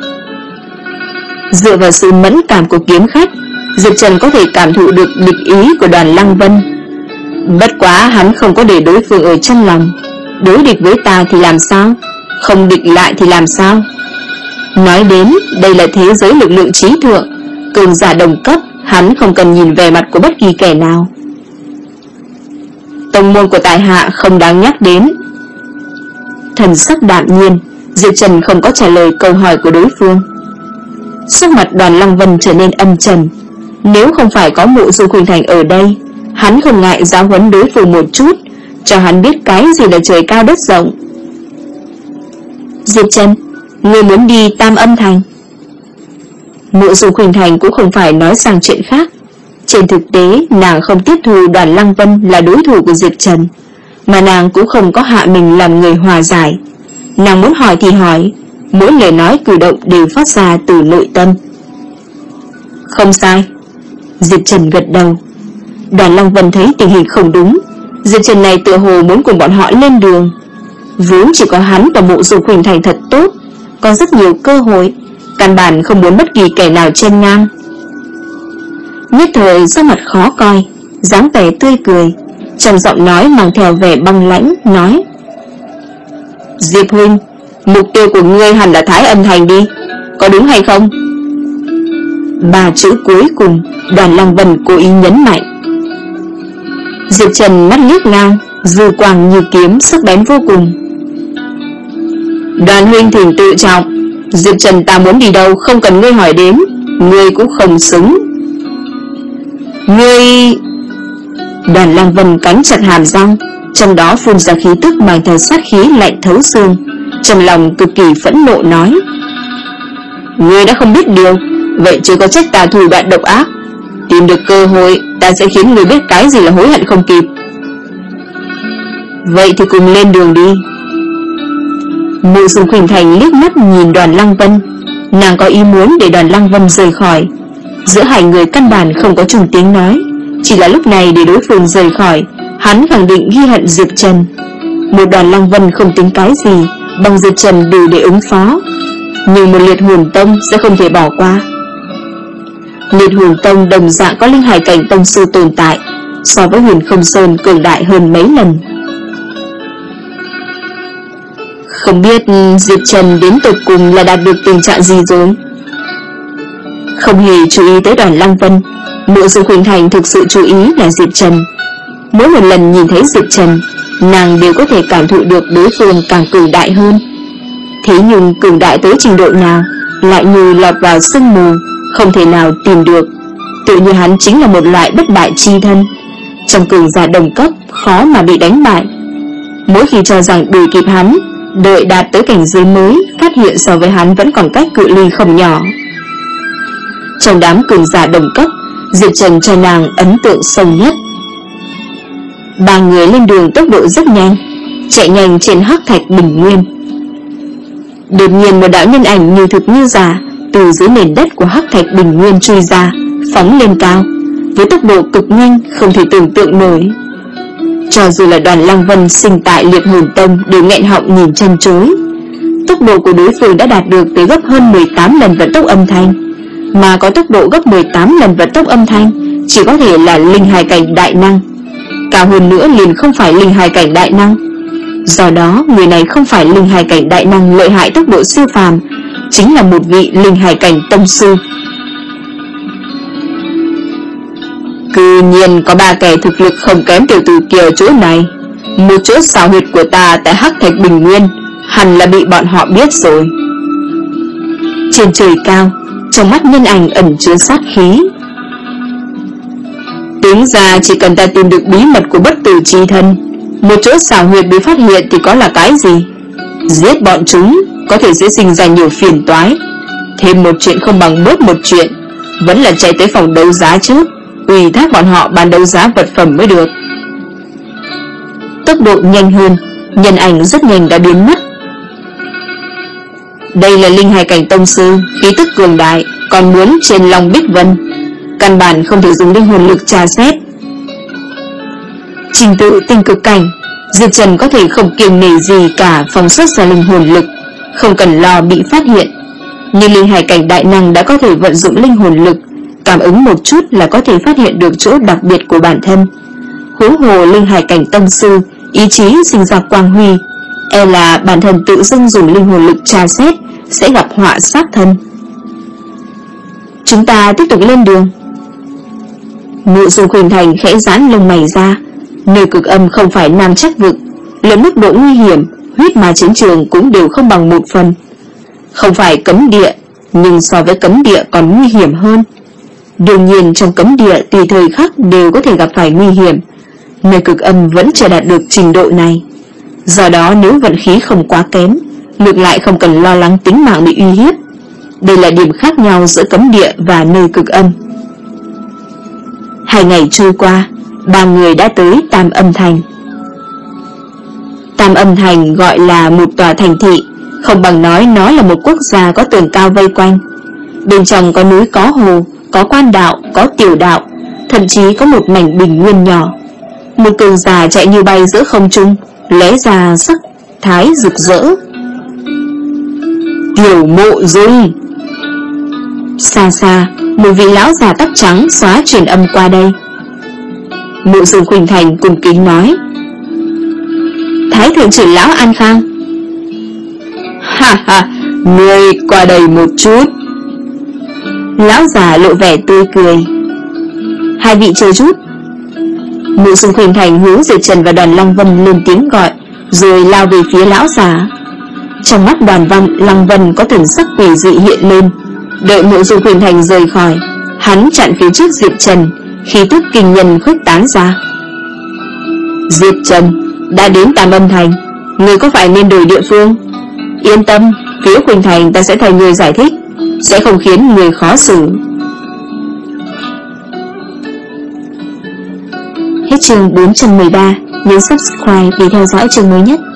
[SPEAKER 1] Dựa vào sự mẫn cảm của kiếm khách, Diệp Trần có thể cảm thụ được địch ý của Đoàn Lăng Vân. Bất quá hắn không có để đối phương ở trong lòng. Đối địch với ta thì làm sao, không địch lại thì làm sao? Nói đến đây là thế giới lực lượng trí thượng, cường giả đồng cấp, hắn không cần nhìn về mặt của bất kỳ kẻ nào. Tông môn của tại hạ không đáng nhắc đến. Thần sắc đạm nhiên, Diệp Trần không có trả lời câu hỏi của đối phương. Sắc mặt Đoàn Lăng Vân trở nên âm trầm. Nếu không phải có Mộ Dung Khuynh Thành ở đây, hắn không ngại giáo huấn đối phương một chút, cho hắn biết cái gì là trời cao đất rộng. Diệp Trần, ngươi muốn đi Tam Âm Thành? Mộ Dung Khuynh Thành cũng không phải nói sang chuyện khác. Trên thực tế nàng không tiếp thu Đoàn Lăng Vân là đối thủ của Diệp Trần. mà nàng cũng không có hạ mình làm người hòa giải. Nàng muốn hỏi thì hỏi, mỗi lời nói cử động đều phát ra từ nội tâm. Không sai. Diệp Trần gật đầu. Đoàn Lăng Vân thấy tình hình không đúng, Diệp Trần này tựa hồ muốn cùng bọn họ lên đường. Vốn chỉ có hắn và Mộ Dung Khuynh Thành thật tốt, có rất nhiều cơ hội, căn bản không muốn bất kỳ kẻ nào chen ngang. Nhất thời sắc mặt khó coi, dáng vẻ tươi cười, trong giọng nói mang theo vẻ băng lãnh, nói: Diệp huynh, mục tiêu của ngươi hẳn là Thái Âm Thành đi, có đúng hay không? Ba chữ cuối cùng Đoàn Lăng Vân cố ý nhấn mạnh. Diệp Trần mắt liếc ngang, dư quang như kiếm, sắc bén vô cùng. Đoàn huynh thỉnh tự trọng, Diệp Trần ta muốn đi đâu không cần ngươi hỏi đến, ngươi cũng không xứng. Ngươi... Đoàn Lăng Vân cắn chặt hàm răng, trong đó phun ra khí tức mang theo sát khí lạnh thấu xương, trong lòng cực kỳ phẫn nộ nói: Ngươi đã không biết điều, vậy chứ có trách ta thủ đoạn độc ác. Tìm được cơ hội, ta sẽ khiến ngươi biết cái gì là hối hận không kịp. Vậy thì cùng lên đường đi. Mộ Dung Khuynh Thành liếc mắt nhìn Đoàn Lăng Vân, nàng có ý muốn để Đoàn Lăng Vân rời khỏi. Giữa hai người căn bản không có chung tiếng nói, chỉ là lúc này để đối phương rời khỏi, hắn khẳng định ghi hận Diệp Trần. Một Đoàn Lăng Vân không tính cái gì, bằng Diệp Trần đủ để ứng phó, nhưng một Liệt Hồn Tông sẽ không thể bỏ qua. Liệt Hồn Tông đồng dạng có linh hải cảnh tông sư tồn tại, so với Huyền Không Sơn cường đại hơn mấy lần. Không biết Diệp Trần đến tột cùng là đạt được tình trạng gì rồi. Không hề chú ý tới Đoàn Lăng Vân, Mộ Dung Khuynh Thành thực sự chú ý là Diệp Trần. Mỗi một lần nhìn thấy Diệp Trần, nàng đều có thể cảm thụ được đối phương càng cường đại hơn. Thế nhưng cường đại tới trình độ nào lại như lọt vào sương mù, không thể nào tìm được. Tự như hắn chính là một loại bất bại chi thân, trong cường giả đồng cấp khó mà bị đánh bại. Mỗi khi cho rằng đuổi kịp hắn, đợi đạt tới cảnh giới mới, phát hiện so với hắn vẫn còn cách cự ly không nhỏ. Trong đám cường giả đồng cấp, Diệp Trần cho nàng ấn tượng sâu nhất. Ba người lên đường tốc độ rất nhanh, chạy nhanh trên hắc thạch bình nguyên. Đột nhiên một đạo nhân ảnh như thực như giả từ dưới nền đất của hắc thạch bình nguyên chui ra, phóng lên cao với tốc độ cực nhanh không thể tưởng tượng nổi. Cho dù là Đoàn Lăng Vân sinh tại Liệt Hồn Tông đều nghẹn họng nhìn chân chối. Tốc độ của đối phương đã đạt được tới gấp hơn mười tám lần vận tốc âm thanh, mà có tốc độ gấp mười tám lần vận tốc âm thanh chỉ có thể là linh hài cảnh đại năng, cao hơn nữa liền không phải linh hài cảnh đại năng. Do đó người này không phải linh hài cảnh đại năng lợi hại tốc độ siêu phàm, chính là một vị linh hài cảnh tông sư. Cư nhiên có ba kẻ thực lực không kém Tiểu Tử Kiều chỗ này. Một chỗ xào huyệt của ta tại hắc thạch bình nguyên hẳn là bị bọn họ biết rồi. Trên trời cao, trong mắt nhân ảnh ẩn chứa sát khí. Tính ra chỉ cần ta tìm được bí mật của bất tử chi thân, một chỗ xào huyệt bị phát hiện thì có là cái gì? Giết bọn chúng có thể sẽ sinh ra nhiều phiền toái. Thêm một chuyện không bằng bớt một chuyện, vẫn là chạy tới phòng đấu giá trước, ủy thác bọn họ bán đấu giá vật phẩm mới được. Tốc độ nhanh hơn, nhân ảnh rất nhanh đã biến mất. Đây là linh hài cảnh tông sư, khí tức cường đại, còn muốn trên Long Bích Vân, căn bản không thể dùng linh hồn lực tra xét. Trình tự tinh cực cảnh, Diệp Trần có thể không kiêng nể gì cả phóng xuất ra linh hồn lực, không cần lo bị phát hiện. Nhưng linh hài cảnh đại năng đã có thể vận dụng linh hồn lực, cảm ứng một chút là có thể phát hiện được chỗ đặc biệt của bản thân. Huống hồ linh hài cảnh tông sư, ý chí sinh ra quang huy, e là bản thân tự dưng dùng linh hồn lực tra xét sẽ gặp họa sát thân. Chúng ta tiếp tục lên đường. Mộ Dung Khuynh Thành khẽ giãn lông mày ra. Nơi cực âm không phải Nam Trách Vực, lớn mức độ nguy hiểm, huyết ma chiến trường cũng đều không bằng một phần. Không phải cấm địa, nhưng so với cấm địa còn nguy hiểm hơn. Đương nhiên trong cấm địa tùy thời khắc đều có thể gặp phải nguy hiểm. Nơi cực âm vẫn chưa đạt được trình độ này. Do đó nếu vận khí không quá kém, ngược lại không cần lo lắng tính mạng bị uy hiếp. Đây là điểm khác nhau giữa cấm địa và nơi cực âm. Hai ngày trôi qua, ba người đã tới Tam Âm Thành. Tam Âm Thành gọi là một tòa thành thị, không bằng nói nó là một quốc gia có tường cao vây quanh. Bên trong có núi, có hồ, có quan đạo, có tiểu đạo, thậm chí có một mảnh bình nguyên nhỏ. Một cường giả chạy như bay giữa không trung, lóe ra sắc thái rực rỡ. Tiểu Mộ Dung. Xa xa, một vị lão già tóc trắng xóa truyền âm qua đây. Mộ Dung Khuynh Thành cung kính nói: Thái thượng trưởng lão An Khang. Ha ha, ngươi qua đây một chút. Lão già lộ vẻ tươi cười. Hai vị chờ chút. Mộ Dung Khuynh Thành hướng Diệp Trần và Đoàn Lăng Vân lên tiếng gọi, rồi lao về phía lão già. Trong mắt Đoàn Văn Lăng Vân có thần sắc quỷ dị hiện lên. Đợi Mộ Dung Khuynh Thành rời khỏi, hắn chặn phía trước Diệp Trần, khí tức kinh nhân khuếch tán ra. Diệp Trần, đã đến Tam Âm Thành, người có phải nên đổi địa phương? Yên tâm, phía Khuynh Thành ta sẽ thay người giải thích, sẽ không khiến người khó xử. Hết chương bốn trăm mười ba. Nhấn subscribe để theo dõi chương mới nhất.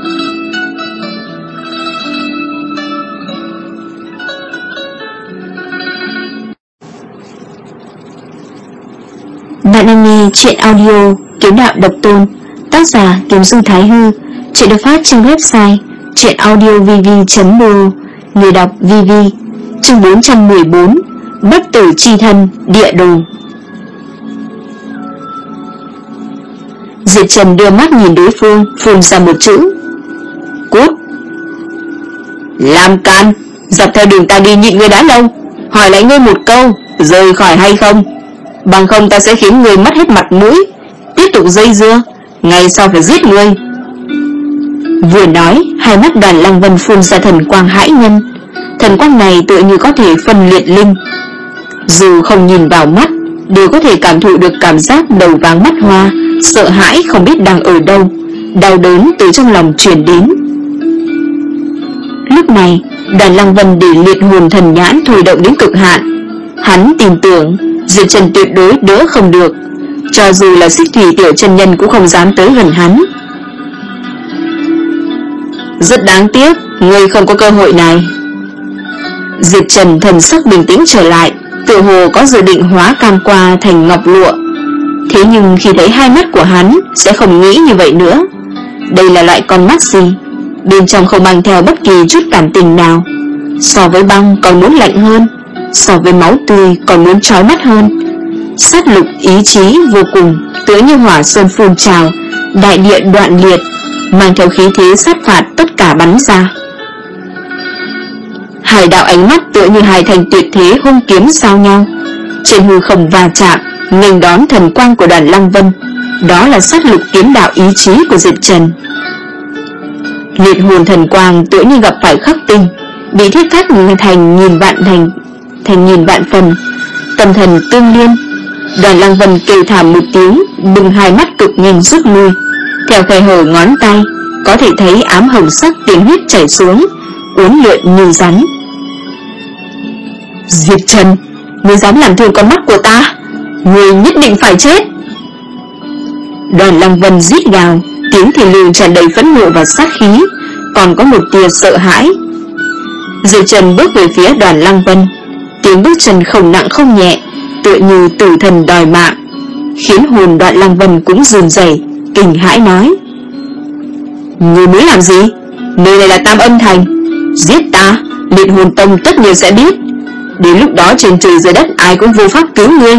[SPEAKER 1] Bạn đang nghe chuyện audio Kiếm Đạo Độc Tôn, tác giả Kiếm Dương Thái Hư. Chuyện được phát trên website truyện audio v v chấm b o. Người đọc vê vê. Chương bốn trăm mười bốn. Bất tử chi thân địa đồ. Diệp Trần đưa mắt nhìn đối phương, phun ra một chữ: Cút. Làm can, dọc theo đường ta đi nhịn ngươi đã lâu, hỏi lại ngươi một câu, rời khỏi hay không? Bằng không ta sẽ khiến ngươi mất hết mặt mũi. Tiếp tục dây dưa, ngày sau phải giết ngươi. Vừa nói, hai mắt Đoàn Lăng Vân phun ra thần quang hãi nhân. Thần quang này tựa như có thể phân liệt linh, dù không nhìn vào mắt đều có thể cảm thụ được cảm giác đầu váng mắt hoa, sợ hãi không biết đang ở đâu, đau đớn từ trong lòng truyền đến. Lúc này, Đoàn Lăng Vân để liệt hồn thần nhãn thôi động đến cực hạn. Hắn tin tưởng Diệp Trần tuyệt đối đỡ không được, cho dù là Xích Thủy tiểu chân nhân cũng không dám tới gần hắn. Rất đáng tiếc, ngươi không có cơ hội này. Diệp Trần thần sắc bình tĩnh trở lại, tự hồ có dự định hóa cam qua thành ngọc lụa. Thế nhưng khi thấy hai mắt của hắn, sẽ không nghĩ như vậy nữa. Đây là loại con mắt gì? Bên trong không mang theo bất kỳ chút cảm tình nào. So với băng còn muốn lạnh hơn, so với máu tươi còn muốn chói mắt hơn. Sát lục ý chí vô cùng, tựa như hỏa sơn phun trào, đại địa đoạn liệt, mang theo khí thế sát phạt tất cả bắn ra. Hai đạo ánh mắt tựa như hai thành tuyệt thế hung kiếm giao nhau, trên hư không va chạm, nghênh đón thần quang của Đoàn Lăng Vân. Đó là sát lục kiếm đạo ý chí của Diệp Trần. Liệt hồn thần quang tựa như gặp phải khắc tinh, bị thiết cắt thành nghìn vạn thành thành nghìn vạn phần, tâm thần tương liên. Đoàn Lăng Vân kêu thảm một tiếng, bừng hai mắt cực nhanh rút lui. Theo khe hở ngón tay, có thể thấy ám hồng sắc tiên huyết chảy xuống, uốn lượn như rắn. Diệp Trần, ngươi dám làm thương con mắt của ta, ngươi nhất định phải chết. Đoàn Lăng Vân rít gào, tiếng thì lường tràn đầy phẫn nộ và sát khí, còn có một tia sợ hãi. Diệp Trần bước về phía Đoàn Lăng Vân, tiếng bước chân không nặng không nhẹ, tựa như tử thần đòi mạng, khiến hồn Đoàn Lăng Vân cũng run rẩy, kinh hãi nói: Ngươi muốn làm gì? Nơi này là Tam Âm Thành, giết ta, liệt hồn tông tất nhiên sẽ biết. Đến lúc đó trên trời dưới đất ai cũng vô pháp cứu ngươi.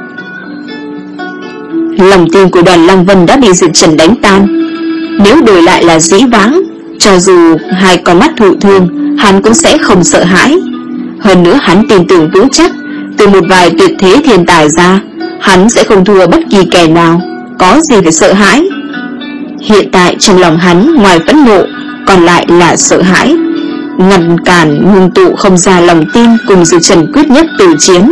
[SPEAKER 1] Lòng tin của Đoàn Lăng Vân đã bị Diệp Trần đánh tan. Nếu đổi lại là dĩ vãng, cho dù hai con mắt thụ thương, hắn cũng sẽ không sợ hãi. Hơn nữa hắn tin tưởng vững chắc, từ một vài tuyệt thế thiên tài ra, hắn sẽ không thua bất kỳ kẻ nào, có gì phải sợ hãi. Hiện tại trong lòng hắn ngoài phẫn nộ, còn lại là sợ hãi, ngăn cản ngưng tụ không ra lòng tin cùng Diệp Trần quyết nhất từ chiến.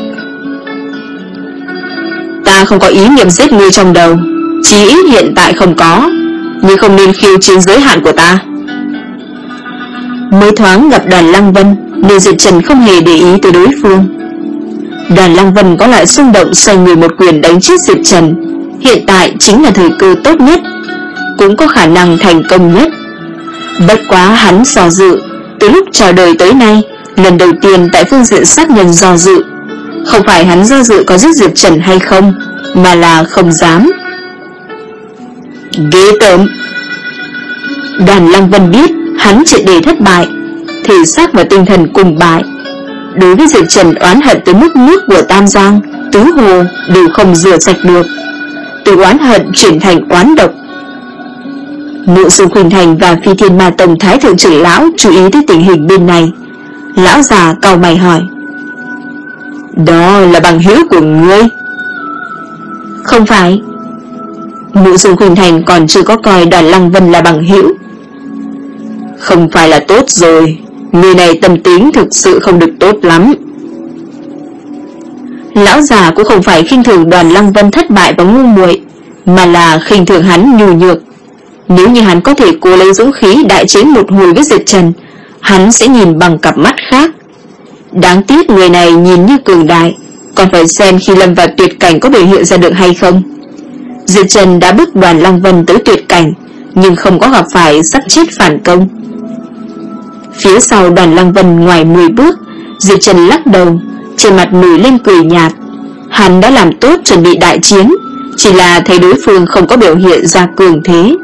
[SPEAKER 1] Ta không có ý niệm giết ngươi trong đầu, chí ít hiện tại không có, nhưng không nên khiêu chiến giới hạn của ta. Mới thoáng gặp Đoàn Lăng Vân nên Diệp Trần không hề để ý tới đối phương. Đoàn Lăng Vân có lại xung động xoay người một quyền đánh chết Diệp Trần. Hiện tại chính là thời cơ tốt nhất. cũng có khả năng thành công nhất. Bất quá hắn do dự. Từ lúc chào đời tới nay, lần đầu tiên tại phương diện sát nhân do dự. Không phải hắn do dự có giết Diệp Trần hay không, mà là không dám. Ghê tởm. Đoàn Lăng Vân biết hắn triệt để thất bại, thể xác và tinh thần cùng bại. Đối với Diệp Trần oán hận tới mức nước của Tam Giang, Tứ Hồ đều không rửa sạch được. Từ oán hận chuyển thành oán độc. Mộ Dung Khuynh Thành và Phi Thiên Ma Tông Thái thượng trưởng lão chú ý tới tình hình bên này. Lão già cau mày hỏi: Đó là bằng hữu của ngươi? Không phải. Mộ Dung Khuynh Thành còn chưa có coi Đoàn Lăng Vân là bằng hữu. Không phải là tốt rồi. Người này tâm tính thực sự không được tốt lắm. Lão già cũng không phải khinh thường Đoàn Lăng Vân thất bại và ngu muội, mà là khinh thường hắn nhu nhược. Nếu như hắn có thể cố lấy dũng khí đại chiến một hồi với Diệp Trần, hắn sẽ nhìn bằng cặp mắt khác. Đáng tiếc người này nhìn như cường đại, còn phải xem khi lâm vào tuyệt cảnh có biểu hiện ra được hay không. Diệp Trần đã bức Đoàn Lăng Vân tới tuyệt cảnh, nhưng không có gặp phải sắp chết phản công. Phía sau Đoàn Lăng Vân ngoài mười bước, Diệp Trần lắc đầu, trên mặt nổi lên cười nhạt. Hắn đã làm tốt chuẩn bị đại chiến, chỉ là thấy đối phương không có biểu hiện ra cường thế.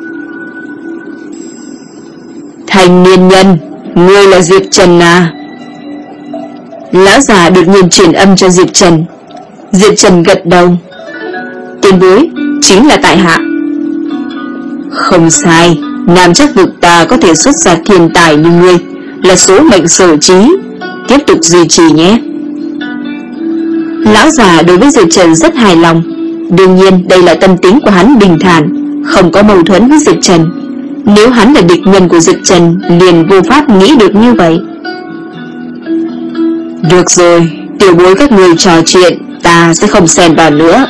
[SPEAKER 1] Thành niên nhân, ngươi là Diệp Trần à? Lão già đột nhiên truyền âm cho Diệp Trần. Diệp Trần gật đầu. Tiền bối, chính là tại hạ. Không sai, nam chắc vực ta có thể xuất ra thiên tài như ngươi, là số mệnh sở trí. Tiếp tục duy trì nhé. Lão già đối với Diệp Trần rất hài lòng. Đương nhiên đây là tâm tính của hắn bình thản, không có mâu thuẫn với Diệp Trần. Nếu hắn là địch nhân của Diệp Trần, liền vô pháp nghĩ được như vậy. Được rồi, tiểu bối các người trò chuyện, ta sẽ không xen vào nữa.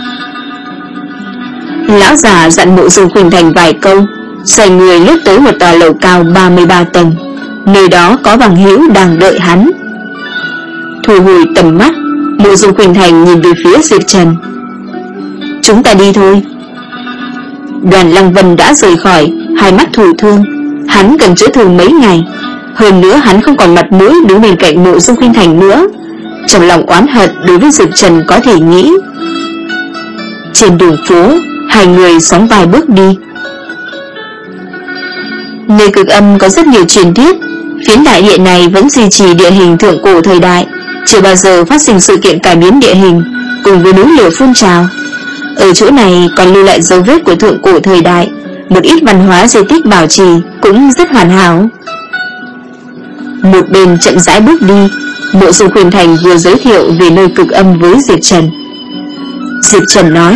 [SPEAKER 1] Lão già dặn Mộ Dung Khuynh Thành vài câu, xoay người lướt tới một tòa lầu cao ba mươi ba tầng. Nơi đó có bằng hữu đang đợi hắn. Thu hồi tầm mắt, Mộ Dung Khuynh Thành nhìn về phía Diệp Trần. Chúng ta đi thôi. Đoàn Lăng Vân đã rời khỏi, hai mắt thụ thương. Hắn cần chữa thương mấy ngày. Hơn nữa hắn không còn mặt mũi đứng bên cạnh Mộ Dung Khuynh Thành nữa. Trong lòng oán hận đối với Diệp Trần có thể nghĩ. Trên đường phố, hai người sóng vai bước đi. Nơi Cực Âm có rất nhiều truyền thuyết. Phiến đại địa này vẫn duy trì địa hình thượng cổ thời đại, chưa bao giờ phát sinh sự kiện cải biến địa hình, cùng với núi lửa phun trào. Ở chỗ này còn lưu lại dấu vết của thượng cổ thời đại, một ít văn hóa di tích bảo trì cũng rất hoàn hảo. Một bên chậm rãi bước đi, Mộ Dung Khuynh Thành vừa giới thiệu về nơi Cực Âm với Diệp Trần. Diệp Trần nói: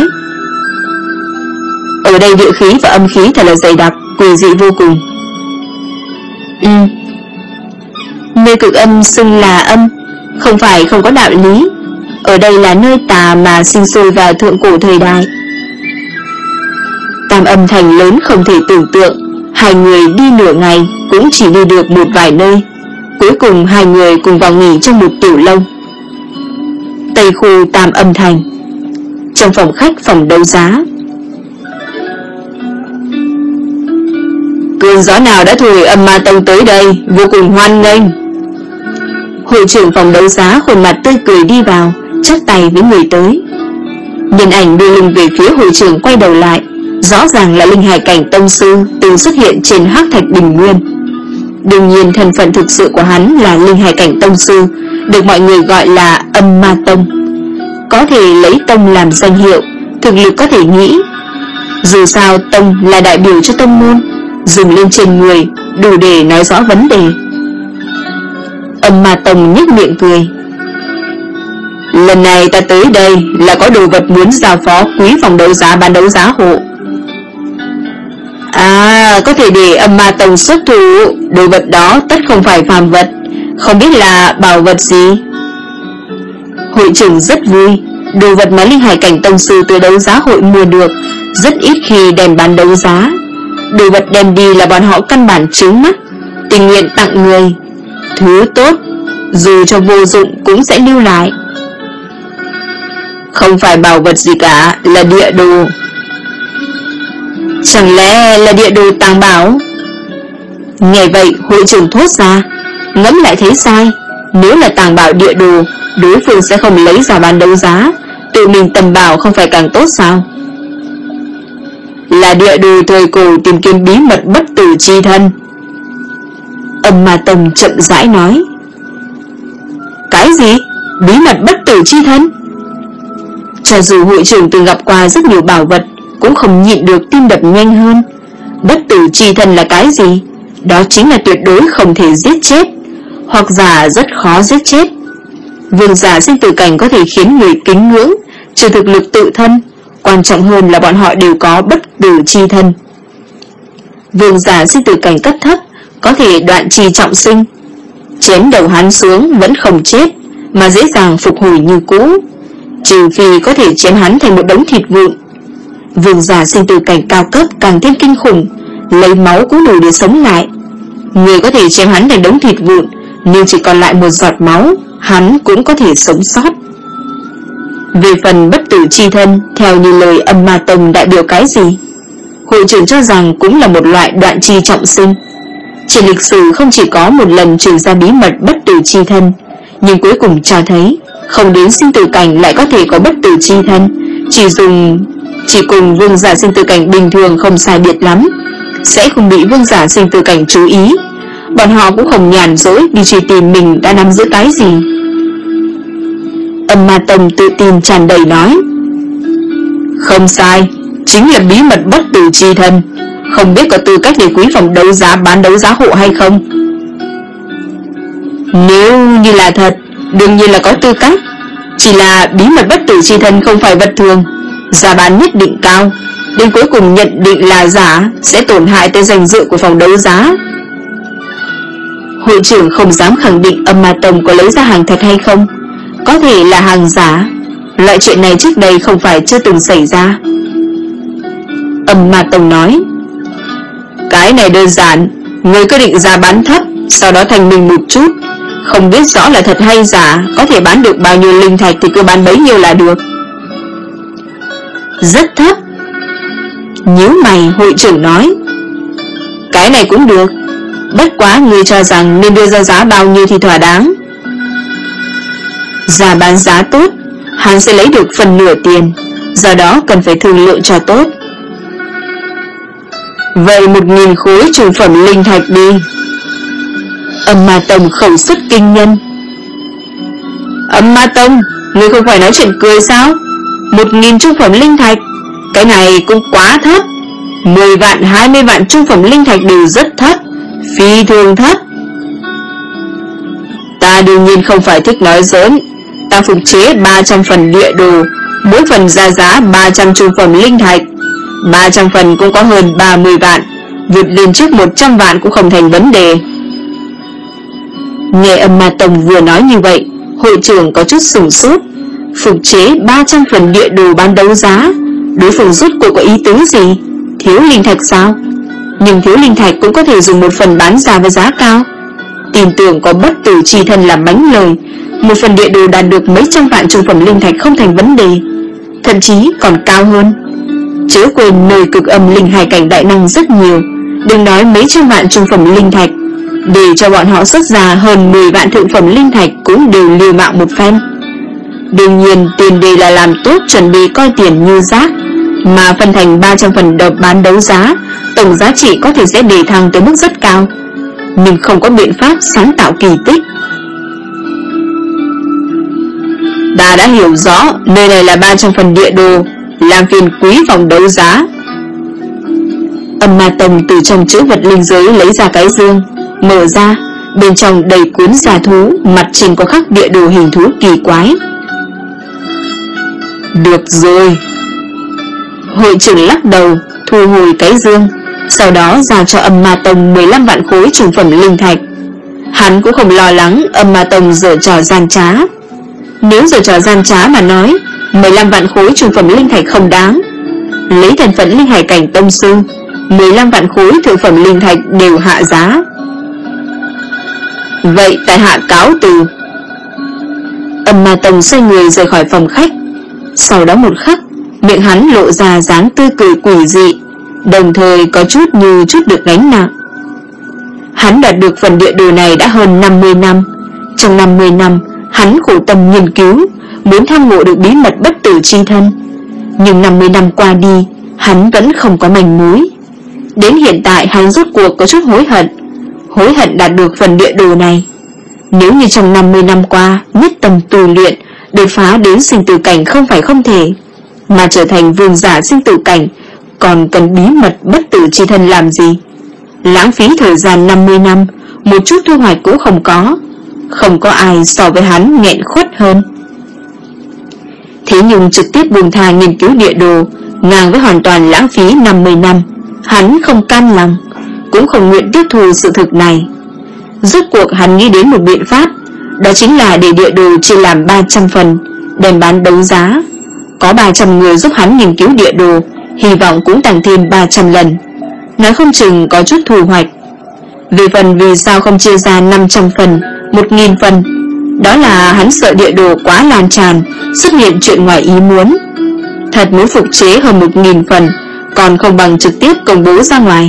[SPEAKER 1] Ở đây địa khí và âm khí thật là dày đặc, quỷ dị vô cùng. Ừ. Nơi Cực Âm xưng là âm, không phải không có đạo lý. Ở đây là nơi tà mà sinh sôi vào thượng cổ thời đại. Tam Âm Thành lớn không thể tưởng tượng. Hai người đi nửa ngày cũng chỉ đi được một vài nơi. Cuối cùng hai người cùng vào nghỉ trong một tiểu lâu. Tây khu Tam Âm Thành. Trong phòng khách phòng đấu giá. Cơn gió nào đã thổi Âm Ma Tông tới đây, vô cùng hoan nghênh. Hội trưởng phòng đấu giá khuôn mặt tươi cười đi vào, chắp tay với người tới. Nhân ảnh đưa lưng về phía hội trưởng quay đầu lại, rõ ràng là linh hải cảnh tông sư từng xuất hiện trên Hắc Thạch Bình Nguyên. Đương nhiên thân phận thực sự của hắn là linh hải cảnh tông sư, được mọi người gọi là Âm Ma Tông. Có thể lấy tông làm danh hiệu, thực lực có thể nghĩ. Dù sao tông là đại biểu cho tông môn, dùng lên trên người đủ để nói rõ vấn đề. Âm Ma Tông nhếch miệng cười. Lần này ta tới đây là có đồ vật muốn giao phó quý phòng đấu giá bán đấu giá hộ. À, có thể để Âm Ma Tông xuất thủ. Đồ vật đó tất không phải phàm vật, không biết là bảo vật gì. Hội trưởng rất vui. Đồ vật mà linh hải cảnh tông sư từ đấu giá hội mua được rất ít khi đem bán đấu giá. Đồ vật đem đi là bọn họ căn bản trướng mắt, tình nguyện tặng người. Thứ tốt, dù cho vô dụng cũng sẽ lưu lại. Không phải bảo vật gì cả, là địa đồ. Chẳng lẽ là địa đồ tàng bảo? Nghe vậy hội trưởng thốt ra, ngẫm lại thấy sai. Nếu là tàng bảo địa đồ, đối phương sẽ không lấy ra bán đấu giá, tự mình tầm bảo không phải càng tốt sao? Là địa đồ thời cổ tìm kiếm bí mật bất tử chi thân. Âm Ma Tông chậm rãi nói. Cái gì? Bí mật bất tử chi thân? Cho dù hội trưởng từng gặp qua rất nhiều bảo vật, cũng không nhịn được tim đập nhanh hơn. Bất tử chi thân là cái gì? Đó chính là tuyệt đối không thể giết chết, hoặc giả rất khó giết chết. Vương giả sinh tử cảnh có thể khiến người kính ngưỡng, trừ thực lực tự thân, quan trọng hơn là bọn họ đều có bất tử chi thân. Vương giả sinh tử cảnh cấp thấp có thể đoạn chi trọng sinh, chém đầu hắn xuống vẫn không chết, mà dễ dàng phục hồi như cũ, trừ phi có thể chém hắn thành một đống thịt vụn. Vương giả sinh tử cảnh cao cấp càng thêm kinh khủng, lấy máu cũng đủ để sống lại. Người có thể chém hắn thành đống thịt vụn, nhưng chỉ còn lại một giọt máu, hắn cũng có thể sống sót. Về phần bất tử chi thân, theo như lời Âm Ma Tông đại biểu cái gì? Hội trưởng cho rằng cũng là một loại đoạn chi trọng sinh. Trên lịch sử không chỉ có một lần truyền ra bí mật bất tử chi thân, nhưng cuối cùng cho thấy không đến sinh tử cảnh lại có thể có bất tử chi thân, chỉ dùng chỉ cùng vương giả sinh tử cảnh bình thường không sai biệt lắm, sẽ không bị vương giả sinh tử cảnh chú ý. Bọn họ cũng không nhàn rỗi đi truy tìm mình đã nắm giữ cái gì. Âm Ma Tông tự tin tràn đầy nói. Không sai, chính là bí mật bất tử chi thân. Không biết có tư cách để quý phòng đấu giá bán đấu giá hộ hay không? Nếu như là thật, đương nhiên là có tư cách. Chỉ là bí mật bất tử chi thân không phải vật thường, giá bán nhất định cao, đến cuối cùng nhận định là giả, sẽ tổn hại tới danh dự của phòng đấu giá. Hội trưởng không dám khẳng định Âm Ma Tông có lấy ra hàng thật hay không, có thể là hàng giả. Loại chuyện này trước đây không phải chưa từng xảy ra. Âm Ma Tông nói. Cái này đơn giản, người cứ định giá bán thấp, sau đó thành mình một chút, không biết rõ là thật hay giả, có thể bán được bao nhiêu linh thạch thì cứ bán bấy nhiêu là được. Rất thấp. Nhíu mày hội trưởng nói. Cái này cũng được, bất quá người cho rằng nên đưa ra giá bao nhiêu thì thỏa đáng. Giá bán giá tốt, hắn sẽ lấy được phần nửa tiền, do đó cần phải thương lượng cho tốt. Vậy một nghìn khối trung phẩm linh thạch đi. Âm Ma Tông khẩu xuất kinh nhân. Âm Ma Tông, ngươi không phải nói chuyện cười sao? Một nghìn trung phẩm linh thạch, cái này cũng quá thấp. Mười vạn, hai mươi vạn trung phẩm linh thạch đều rất thấp, phi thường thấp. Ta đương nhiên không phải thích nói giỡn. Ta phục chế ba trăm phần địa đồ, mỗi phần ra giá ba trăm trung phẩm linh thạch. Ba trăm phần cũng có hơn ba mươi vạn, vượt lên trước một trăm vạn cũng không thành vấn đề. Nghe Âm Ma Tông vừa nói như vậy, hội trưởng có chút sửng sốt. Phục chế ba trăm phần địa đồ bán đấu giá, đối phương rút cuộc có ý tứ gì? Thiếu linh thạch sao? Nhưng thiếu linh thạch cũng có thể dùng một phần bán ra với giá cao. Tin tưởng có bất tử chi thân làm bánh lời, một phần địa đồ đạt được mấy trăm vạn trung phẩm linh thạch không thành vấn đề, thậm chí còn cao hơn. Chớ quên nơi cực âm linh hải cảnh đại năng rất nhiều, đừng nói mấy trăm vạn trung phẩm linh thạch, để cho bọn họ xuất ra hơn mười vạn thượng phẩm linh thạch cũng đều liều mạng một phen. Đương nhiên tiền đề là làm tốt chuẩn bị coi tiền như rác, mà phân thành ba trăm phần đợt bán đấu giá, tổng giá trị có thể sẽ đề thăng tới mức rất cao, nhưng không có biện pháp sáng tạo kỳ tích. Ta đã hiểu rõ, nơi này là ba trăm phần địa đồ, làm phiền quý phòng đấu giá. Âm Ma Tông từ trong chữ vật linh giới lấy ra cái dương, mở ra, bên trong đầy cuốn giả thú, mặt trên có khắc địa đồ hình thú kỳ quái. Được rồi. Hội trưởng lắc đầu, thu hồi cái dương, sau đó giao cho Âm Ma Tông mười lăm vạn khối trung phẩm linh thạch. Hắn cũng không lo lắng Âm Ma Tông giở trò gian trá. Nếu giở trò gian trá mà nói, mười lăm vạn khối trung phẩm linh thạch không đáng. Lấy thân phận linh hải cảnh tông sư, mười lăm vạn khối thượng phẩm linh thạch đều hạ giá. Vậy tại hạ cáo từ. Âm Ma Tông xoay người rời khỏi phòng khách. Sau đó một khắc, miệng hắn lộ ra dáng tươi cười quỷ dị. đồng thời có chút như chút được gánh nặng. Hắn đạt được phần địa đồ này đã hơn năm mươi năm. Trong năm mươi năm, hắn khổ tâm nghiên cứu, muốn tham ngộ được bí mật bất tử chi thân. Nhưng năm mươi năm qua đi, hắn vẫn không có manh mối. Đến hiện tại hắn rốt cuộc có chút hối hận, hối hận đạt được phần địa đồ này. Nếu như trong năm mươi năm qua nhất tâm tu luyện, đột phá đến sinh tử cảnh không phải không thể, mà trở thành vương giả sinh tử cảnh, còn cần bí mật bất tử chi thân làm gì? Lãng phí thời gian năm mươi năm, một chút thu hoạch cũng không có. Không có ai so với hắn nghẹn khuất hơn. Thế nhưng trực tiếp buông tha nghiên cứu địa đồ, ngang với hoàn toàn lãng phí năm mươi năm, hắn không cam lòng, cũng không nguyện tiếp thu sự thực này. Rốt cuộc hắn nghĩ đến một biện pháp, đó chính là để địa đồ chia làm ba trăm phần, đem bán đấu giá. Có ba trăm người giúp hắn nghiên cứu địa đồ, hy vọng cũng tăng thêm ba trăm lần, nói không chừng có chút thu hoạch. Về phần vì sao không chia ra năm trăm phần, một nghìn phần, đó là hắn sợ địa đồ quá lan tràn, xuất hiện chuyện ngoài ý muốn. Thật muốn phục chế hơn một nghìn phần, còn không bằng trực tiếp công bố ra ngoài.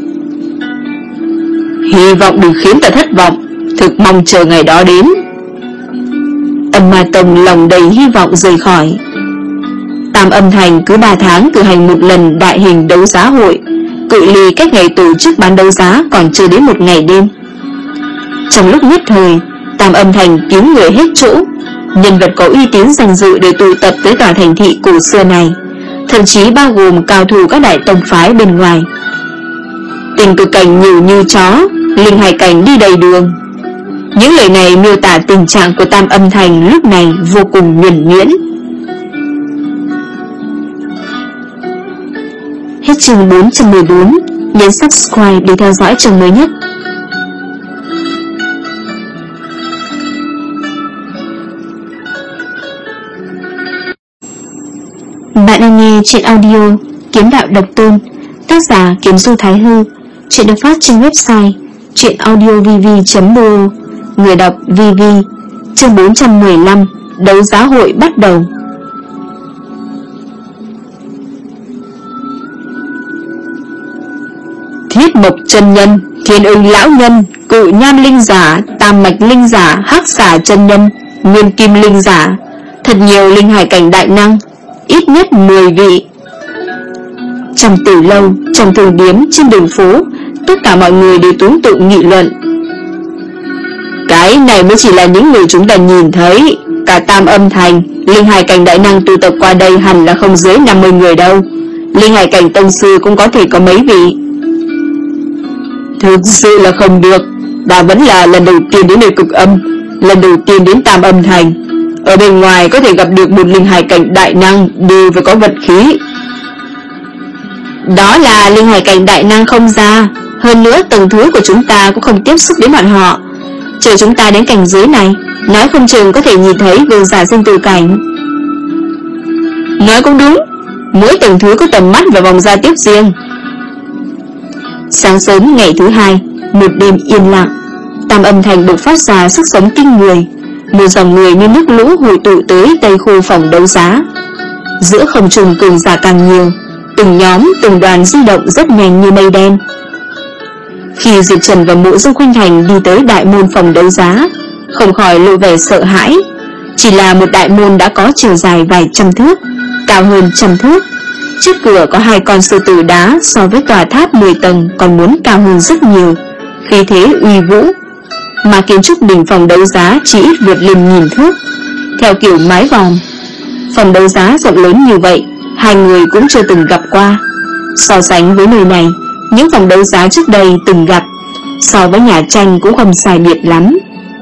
[SPEAKER 1] Hy vọng đừng khiến ta thất vọng, thực mong chờ ngày đó đến. Âm Ma Tông lòng đầy hy vọng rời khỏi. Tam Âm Thành cứ ba tháng cử hành một lần đại hình đấu giá hội, cự ly cách ngày tổ chức bán đấu giá còn chưa đến một ngày đêm. Trong lúc nhất thời, Tam Âm Thành kiếm người hết chỗ, nhân vật có uy tín danh dự để tụ tập tới tòa thành thị cổ xưa này, thậm chí bao gồm cao thủ các đại tông phái bên ngoài. Tình cực cảnh nhiều như chó, linh hải cảnh đi đầy đường. Những lời này miêu tả tình trạng của Tam Âm Thành lúc này vô cùng nhuần nhuyễn. Hết chương bốn trăm mười bốn. Nhấn subscribe để theo dõi chương mới nhất. Bạn đang nghe truyện audio Kiếm Đạo Độc Tôn, tác giả Kiếm Du Thái Hư. Truyện được phát trên website truyện audio v v chấm b o. Người đọc vê vê. Chương bốn trăm mười lăm. Đấu giá hội bắt đầu. Thiết Mộc chân nhân, Thiên Ưng lão nhân, Cự Nham linh giả, Tam Mạch linh giả, Hắc Xà chân nhân, Nguyên Kim linh giả, thật nhiều linh hải cảnh đại năng, ít nhất mười vị. Trong tử lâu, trong thường điếm, trên đường phố, tất cả mọi người đều túm tụm nghị luận. Cái này mới chỉ là những người chúng ta nhìn thấy. Cả Tam Âm Thành, linh hải cảnh đại năng tụ tập qua đây hẳn là không dưới năm mươi người đâu. Linh hải cảnh tông sư cũng có thể có mấy vị. Thực sự là không được, ta vẫn là lần đầu tiên đến nơi Cực Âm, lần đầu tiên đến Tam Âm Thành. Ở bên ngoài có thể gặp được một linh hải cảnh đại năng đều phải có vật khí. Đó là linh hải cảnh đại năng không ra. Hơn nữa tầng thứ của chúng ta cũng không tiếp xúc đến bọn họ. Chờ chúng ta đến cảnh giới này, nói không chừng có thể nhìn thấy vương giả sinh tử cảnh. Nói cũng đúng, mỗi tầng thứ có tầm mắt và vòng giao tiếp riêng. Sáng sớm ngày thứ hai, một đêm yên lặng, Tam Âm Thành bộc phát ra sức sống kinh người. Một dòng người như nước lũ hội tụ tới tây khu phòng đấu giá. Giữa không trung cường giả càng nhiều, từng nhóm từng đoàn di động rất nhanh như mây đen. Khi Diệp Trần và Mộ Dung Khuynh Thành đi tới đại môn phòng đấu giá, không khỏi lộ vẻ sợ hãi. Chỉ là một đại môn đã có chiều dài vài trăm thước, cao hơn trăm thước. Trước cửa có hai con sư tử đá, so với tòa tháp mười tầng còn muốn cao hơn rất nhiều, khí thế uy vũ. Mà kiến trúc đỉnh phòng đấu giá chỉ ít vượt lên nghìn thước, theo kiểu mái vòm. Phòng đấu giá rộng lớn như vậy, hai người cũng chưa từng gặp qua. So sánh với nơi này, những phòng đấu giá trước đây từng gặp, so với nhà tranh cũng không sai biệt lắm.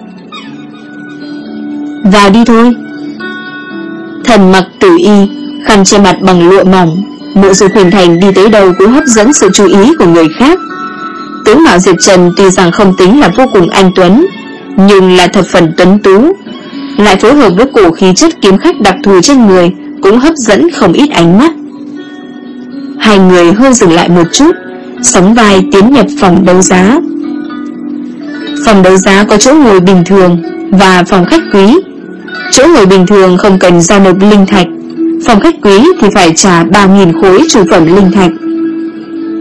[SPEAKER 1] Vào đi thôi. Thần mặc tử y, khăn che mặt bằng lụa mỏng, Mộ Dung Khuynh Thành đi tới đâu cũng hấp dẫn sự chú ý của người khác. Tướng mạo Diệp Trần tuy rằng không tính là vô cùng anh tuấn, nhưng là thập phần tuấn tú, lại phối hợp với cổ khí chất kiếm khách đặc thù trên người, cũng hấp dẫn không ít ánh mắt. Hai người hơi dừng lại một chút, sóng vai tiến nhập phòng đấu giá. Phòng đấu giá có chỗ ngồi bình thường và phòng khách quý. Chỗ ngồi bình thường không cần giao nộp linh thạch, phòng khách quý thì phải trả ba nghìn khối trụ phẩm linh thạch.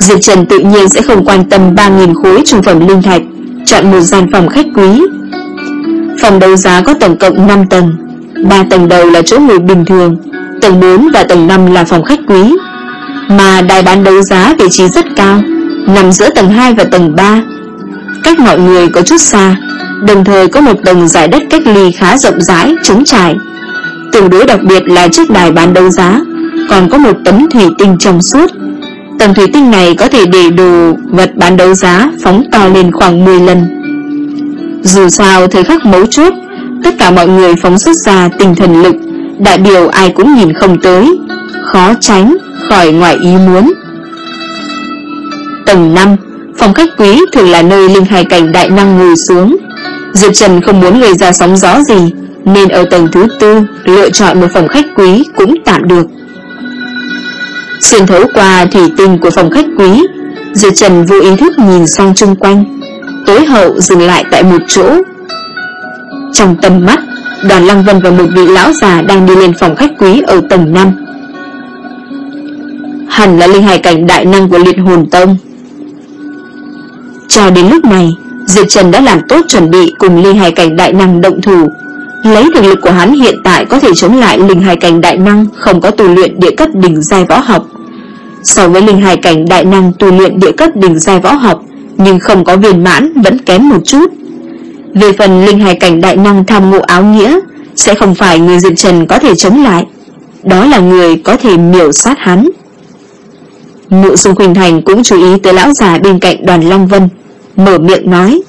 [SPEAKER 1] Diệp Trần tự nhiên sẽ không quan tâm ba nghìn khối trung phẩm linh thạch, chọn một gian phòng khách quý. Phòng đấu giá có tổng cộng năm tầng, ba tầng đầu là chỗ ngồi bình thường, tầng bốn và tầng năm là phòng khách quý. Mà đài bán đấu giá vị trí rất cao, nằm giữa tầng hai và tầng ba, cách mọi người có chút xa, đồng thời có một tầng giải đất cách ly khá rộng rãi, trống trải. Tương đối đặc biệt là trước đài bán đấu giá còn có một tấm thủy tinh trong suốt. Tầng thủy tinh này có thể để đồ vật bán đấu giá phóng to lên khoảng mười lần. Dù sao thời khắc mấu chốt, tất cả mọi người phóng xuất ra tinh thần lực, đại biểu ai cũng nhìn không tới, khó tránh khỏi ngoài ý muốn. Tầng năm, phòng khách quý thường là nơi linh hài cảnh đại năng ngồi xuống. Diệp Trần không muốn gây ra sóng gió gì, nên ở tầng thứ tư lựa chọn một phòng khách quý cũng tạm được. Xuyên thấu qua thủy tinh của phòng khách quý, Diệp Trần vô ý thức nhìn sang chung quanh, tối hậu dừng lại tại một chỗ. Trong tầm mắt, Đoàn Lăng Vân và một vị lão già đang đi lên phòng khách quý ở tầng năm. Hẳn là linh hài cảnh đại năng của Liệt Hồn Tông. Cho đến lúc này, Diệp Trần đã làm tốt chuẩn bị cùng linh hài cảnh đại năng động thủ. Lấy thực lực của hắn hiện tại có thể chống lại linh hài cảnh đại năng không có tu luyện địa cấp đỉnh giai võ học. So với linh hài cảnh đại năng tu luyện địa cấp đỉnh giai võ học nhưng không có viên mãn vẫn kém một chút. Về phần linh hài cảnh đại năng tham ngộ áo nghĩa, sẽ không phải người Diệp Trần có thể chống lại, đó là người có thể miểu sát hắn. Mộ Dung Khuynh Thành cũng chú ý tới lão già bên cạnh Đoàn Lăng Vân, mở miệng nói: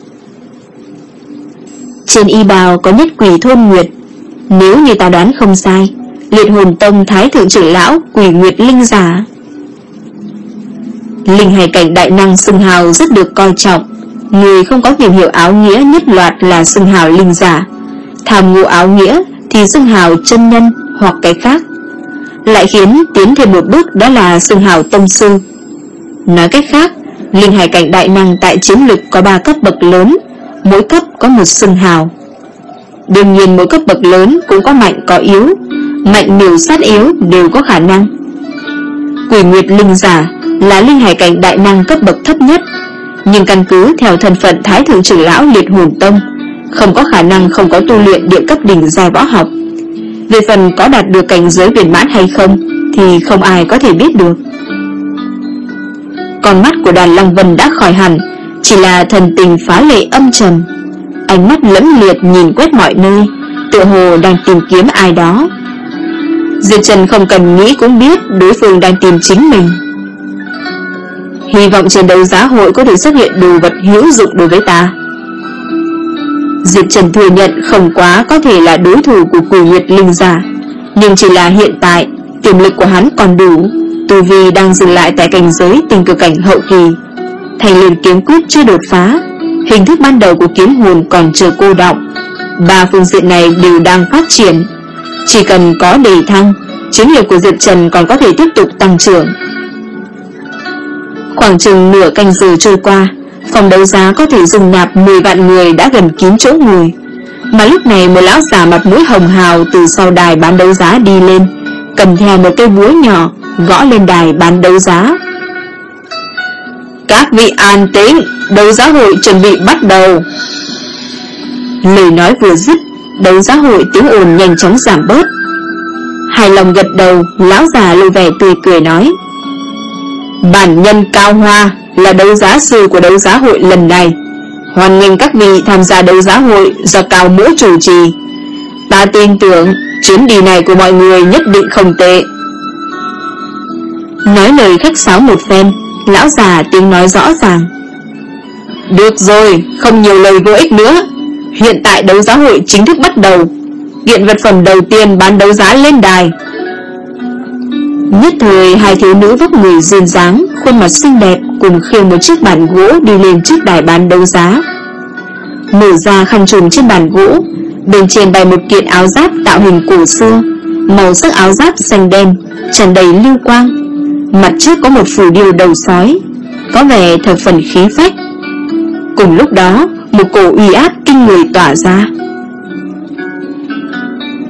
[SPEAKER 1] trên y bào có nhất quỷ thôn nguyệt, nếu như ta đoán không sai, Liệt Hồn Tông thái thượng trưởng lão Quỷ Nguyệt Linh giả. Linh hài cảnh đại năng xưng hào rất được coi trọng, người không có tìm hiểu áo nghĩa nhất loạt là xưng hào linh giả, tham ngộ áo nghĩa thì xưng hào chân nhân hoặc cái khác, lại khiến tiến thêm một bước đó là xưng hào tông sư. Nói cách khác, linh hài cảnh đại năng tại chiến lực có ba cấp bậc lớn, mỗi cấp có một xưng hào. Đương nhiên mỗi cấp bậc lớn cũng có mạnh có yếu, mạnh miểu sát yếu đều có khả năng. Quỷ Nguyệt Linh giả là linh hài cảnh đại năng cấp bậc thấp nhất, nhưng căn cứ theo thân phận thái thượng trưởng lão Liệt Hồn Tông, không có khả năng không có tu luyện địa cấp đỉnh giai võ học. Về phần có đạt được cảnh giới viên mãn hay không thì không ai có thể biết được. Con mắt của Đoàn Lăng Vân đã khỏi hẳn, chỉ là thần tình phá lệ âm trầm, ánh mắt lẫm liệt nhìn quét mọi nơi, tựa hồ đang tìm kiếm ai đó. Diệp Trần không cần nghĩ cũng biết đối phương đang tìm chính mình. Hy vọng trên đấu giá hội có thể xuất hiện đồ vật hữu dụng đối với ta. Diệp Trần thừa nhận không quá có thể là đối thủ của Quỷ Nguyệt Linh giả, nhưng chỉ là hiện tại tiềm lực của hắn còn đủ, tu vi đang dừng lại tại cảnh giới tình cực cảnh hậu kỳ, thành liền kiếm quyết chưa đột phá, hình thức ban đầu của kiếm hồn còn chưa cô đọng. Ba phương diện này đều đang phát triển, chỉ cần có đề thăng, chiến lược của Diệp Trần còn có thể tiếp tục tăng trưởng. Khoảng chừng nửa canh giờ trôi qua, phòng đấu giá có thể dung nạp mười vạn người đã gần kín chỗ ngồi. Mà lúc này một lão già mặt mũi hồng hào từ sau đài bán đấu giá đi lên, cầm theo một cây búa nhỏ gõ lên đài bán đấu giá. Các vị an tĩnh, đấu giá hội chuẩn bị bắt đầu. Lời nói vừa dứt, đấu giá hội tiếng ồn nhanh chóng giảm bớt. Hài lòng gật đầu, lão già lộ vẻ tươi cười nói: bản nhân Cao Hoa là đấu giá sư của đấu giá hội lần này, hoan nghênh các vị tham gia đấu giá hội do Cao Mỗ chủ trì. Ta tin tưởng chuyến đi này của mọi người nhất định không tệ. Nói lời khách sáo một phen, lão già tiếng nói rõ ràng: được rồi, không nhiều lời vô ích nữa. Hiện tại đấu giá hội chính thức bắt đầu. Kiện vật phẩm đầu tiên bán đấu giá lên đài. Nhất thời hai thiếu nữ vóc người duyên dáng, khuôn mặt xinh đẹp cùng khiêng một chiếc bàn gỗ đi lên trước đài bán đấu giá. Mở ra khăn trùm trên bàn gỗ, bên trên bày một kiện áo giáp tạo hình cổ xưa, màu sắc áo giáp xanh đen, tràn đầy lưu quang. Mặt trước có một phù điêu đầu sói, có vẻ thập phần khí phách. Cùng lúc đó, một cổ uy áp kinh người tỏa ra.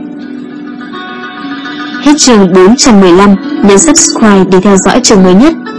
[SPEAKER 1] Hết chương bốn trăm mười lăm, nhấn subscribe để theo dõi chương mới nhất.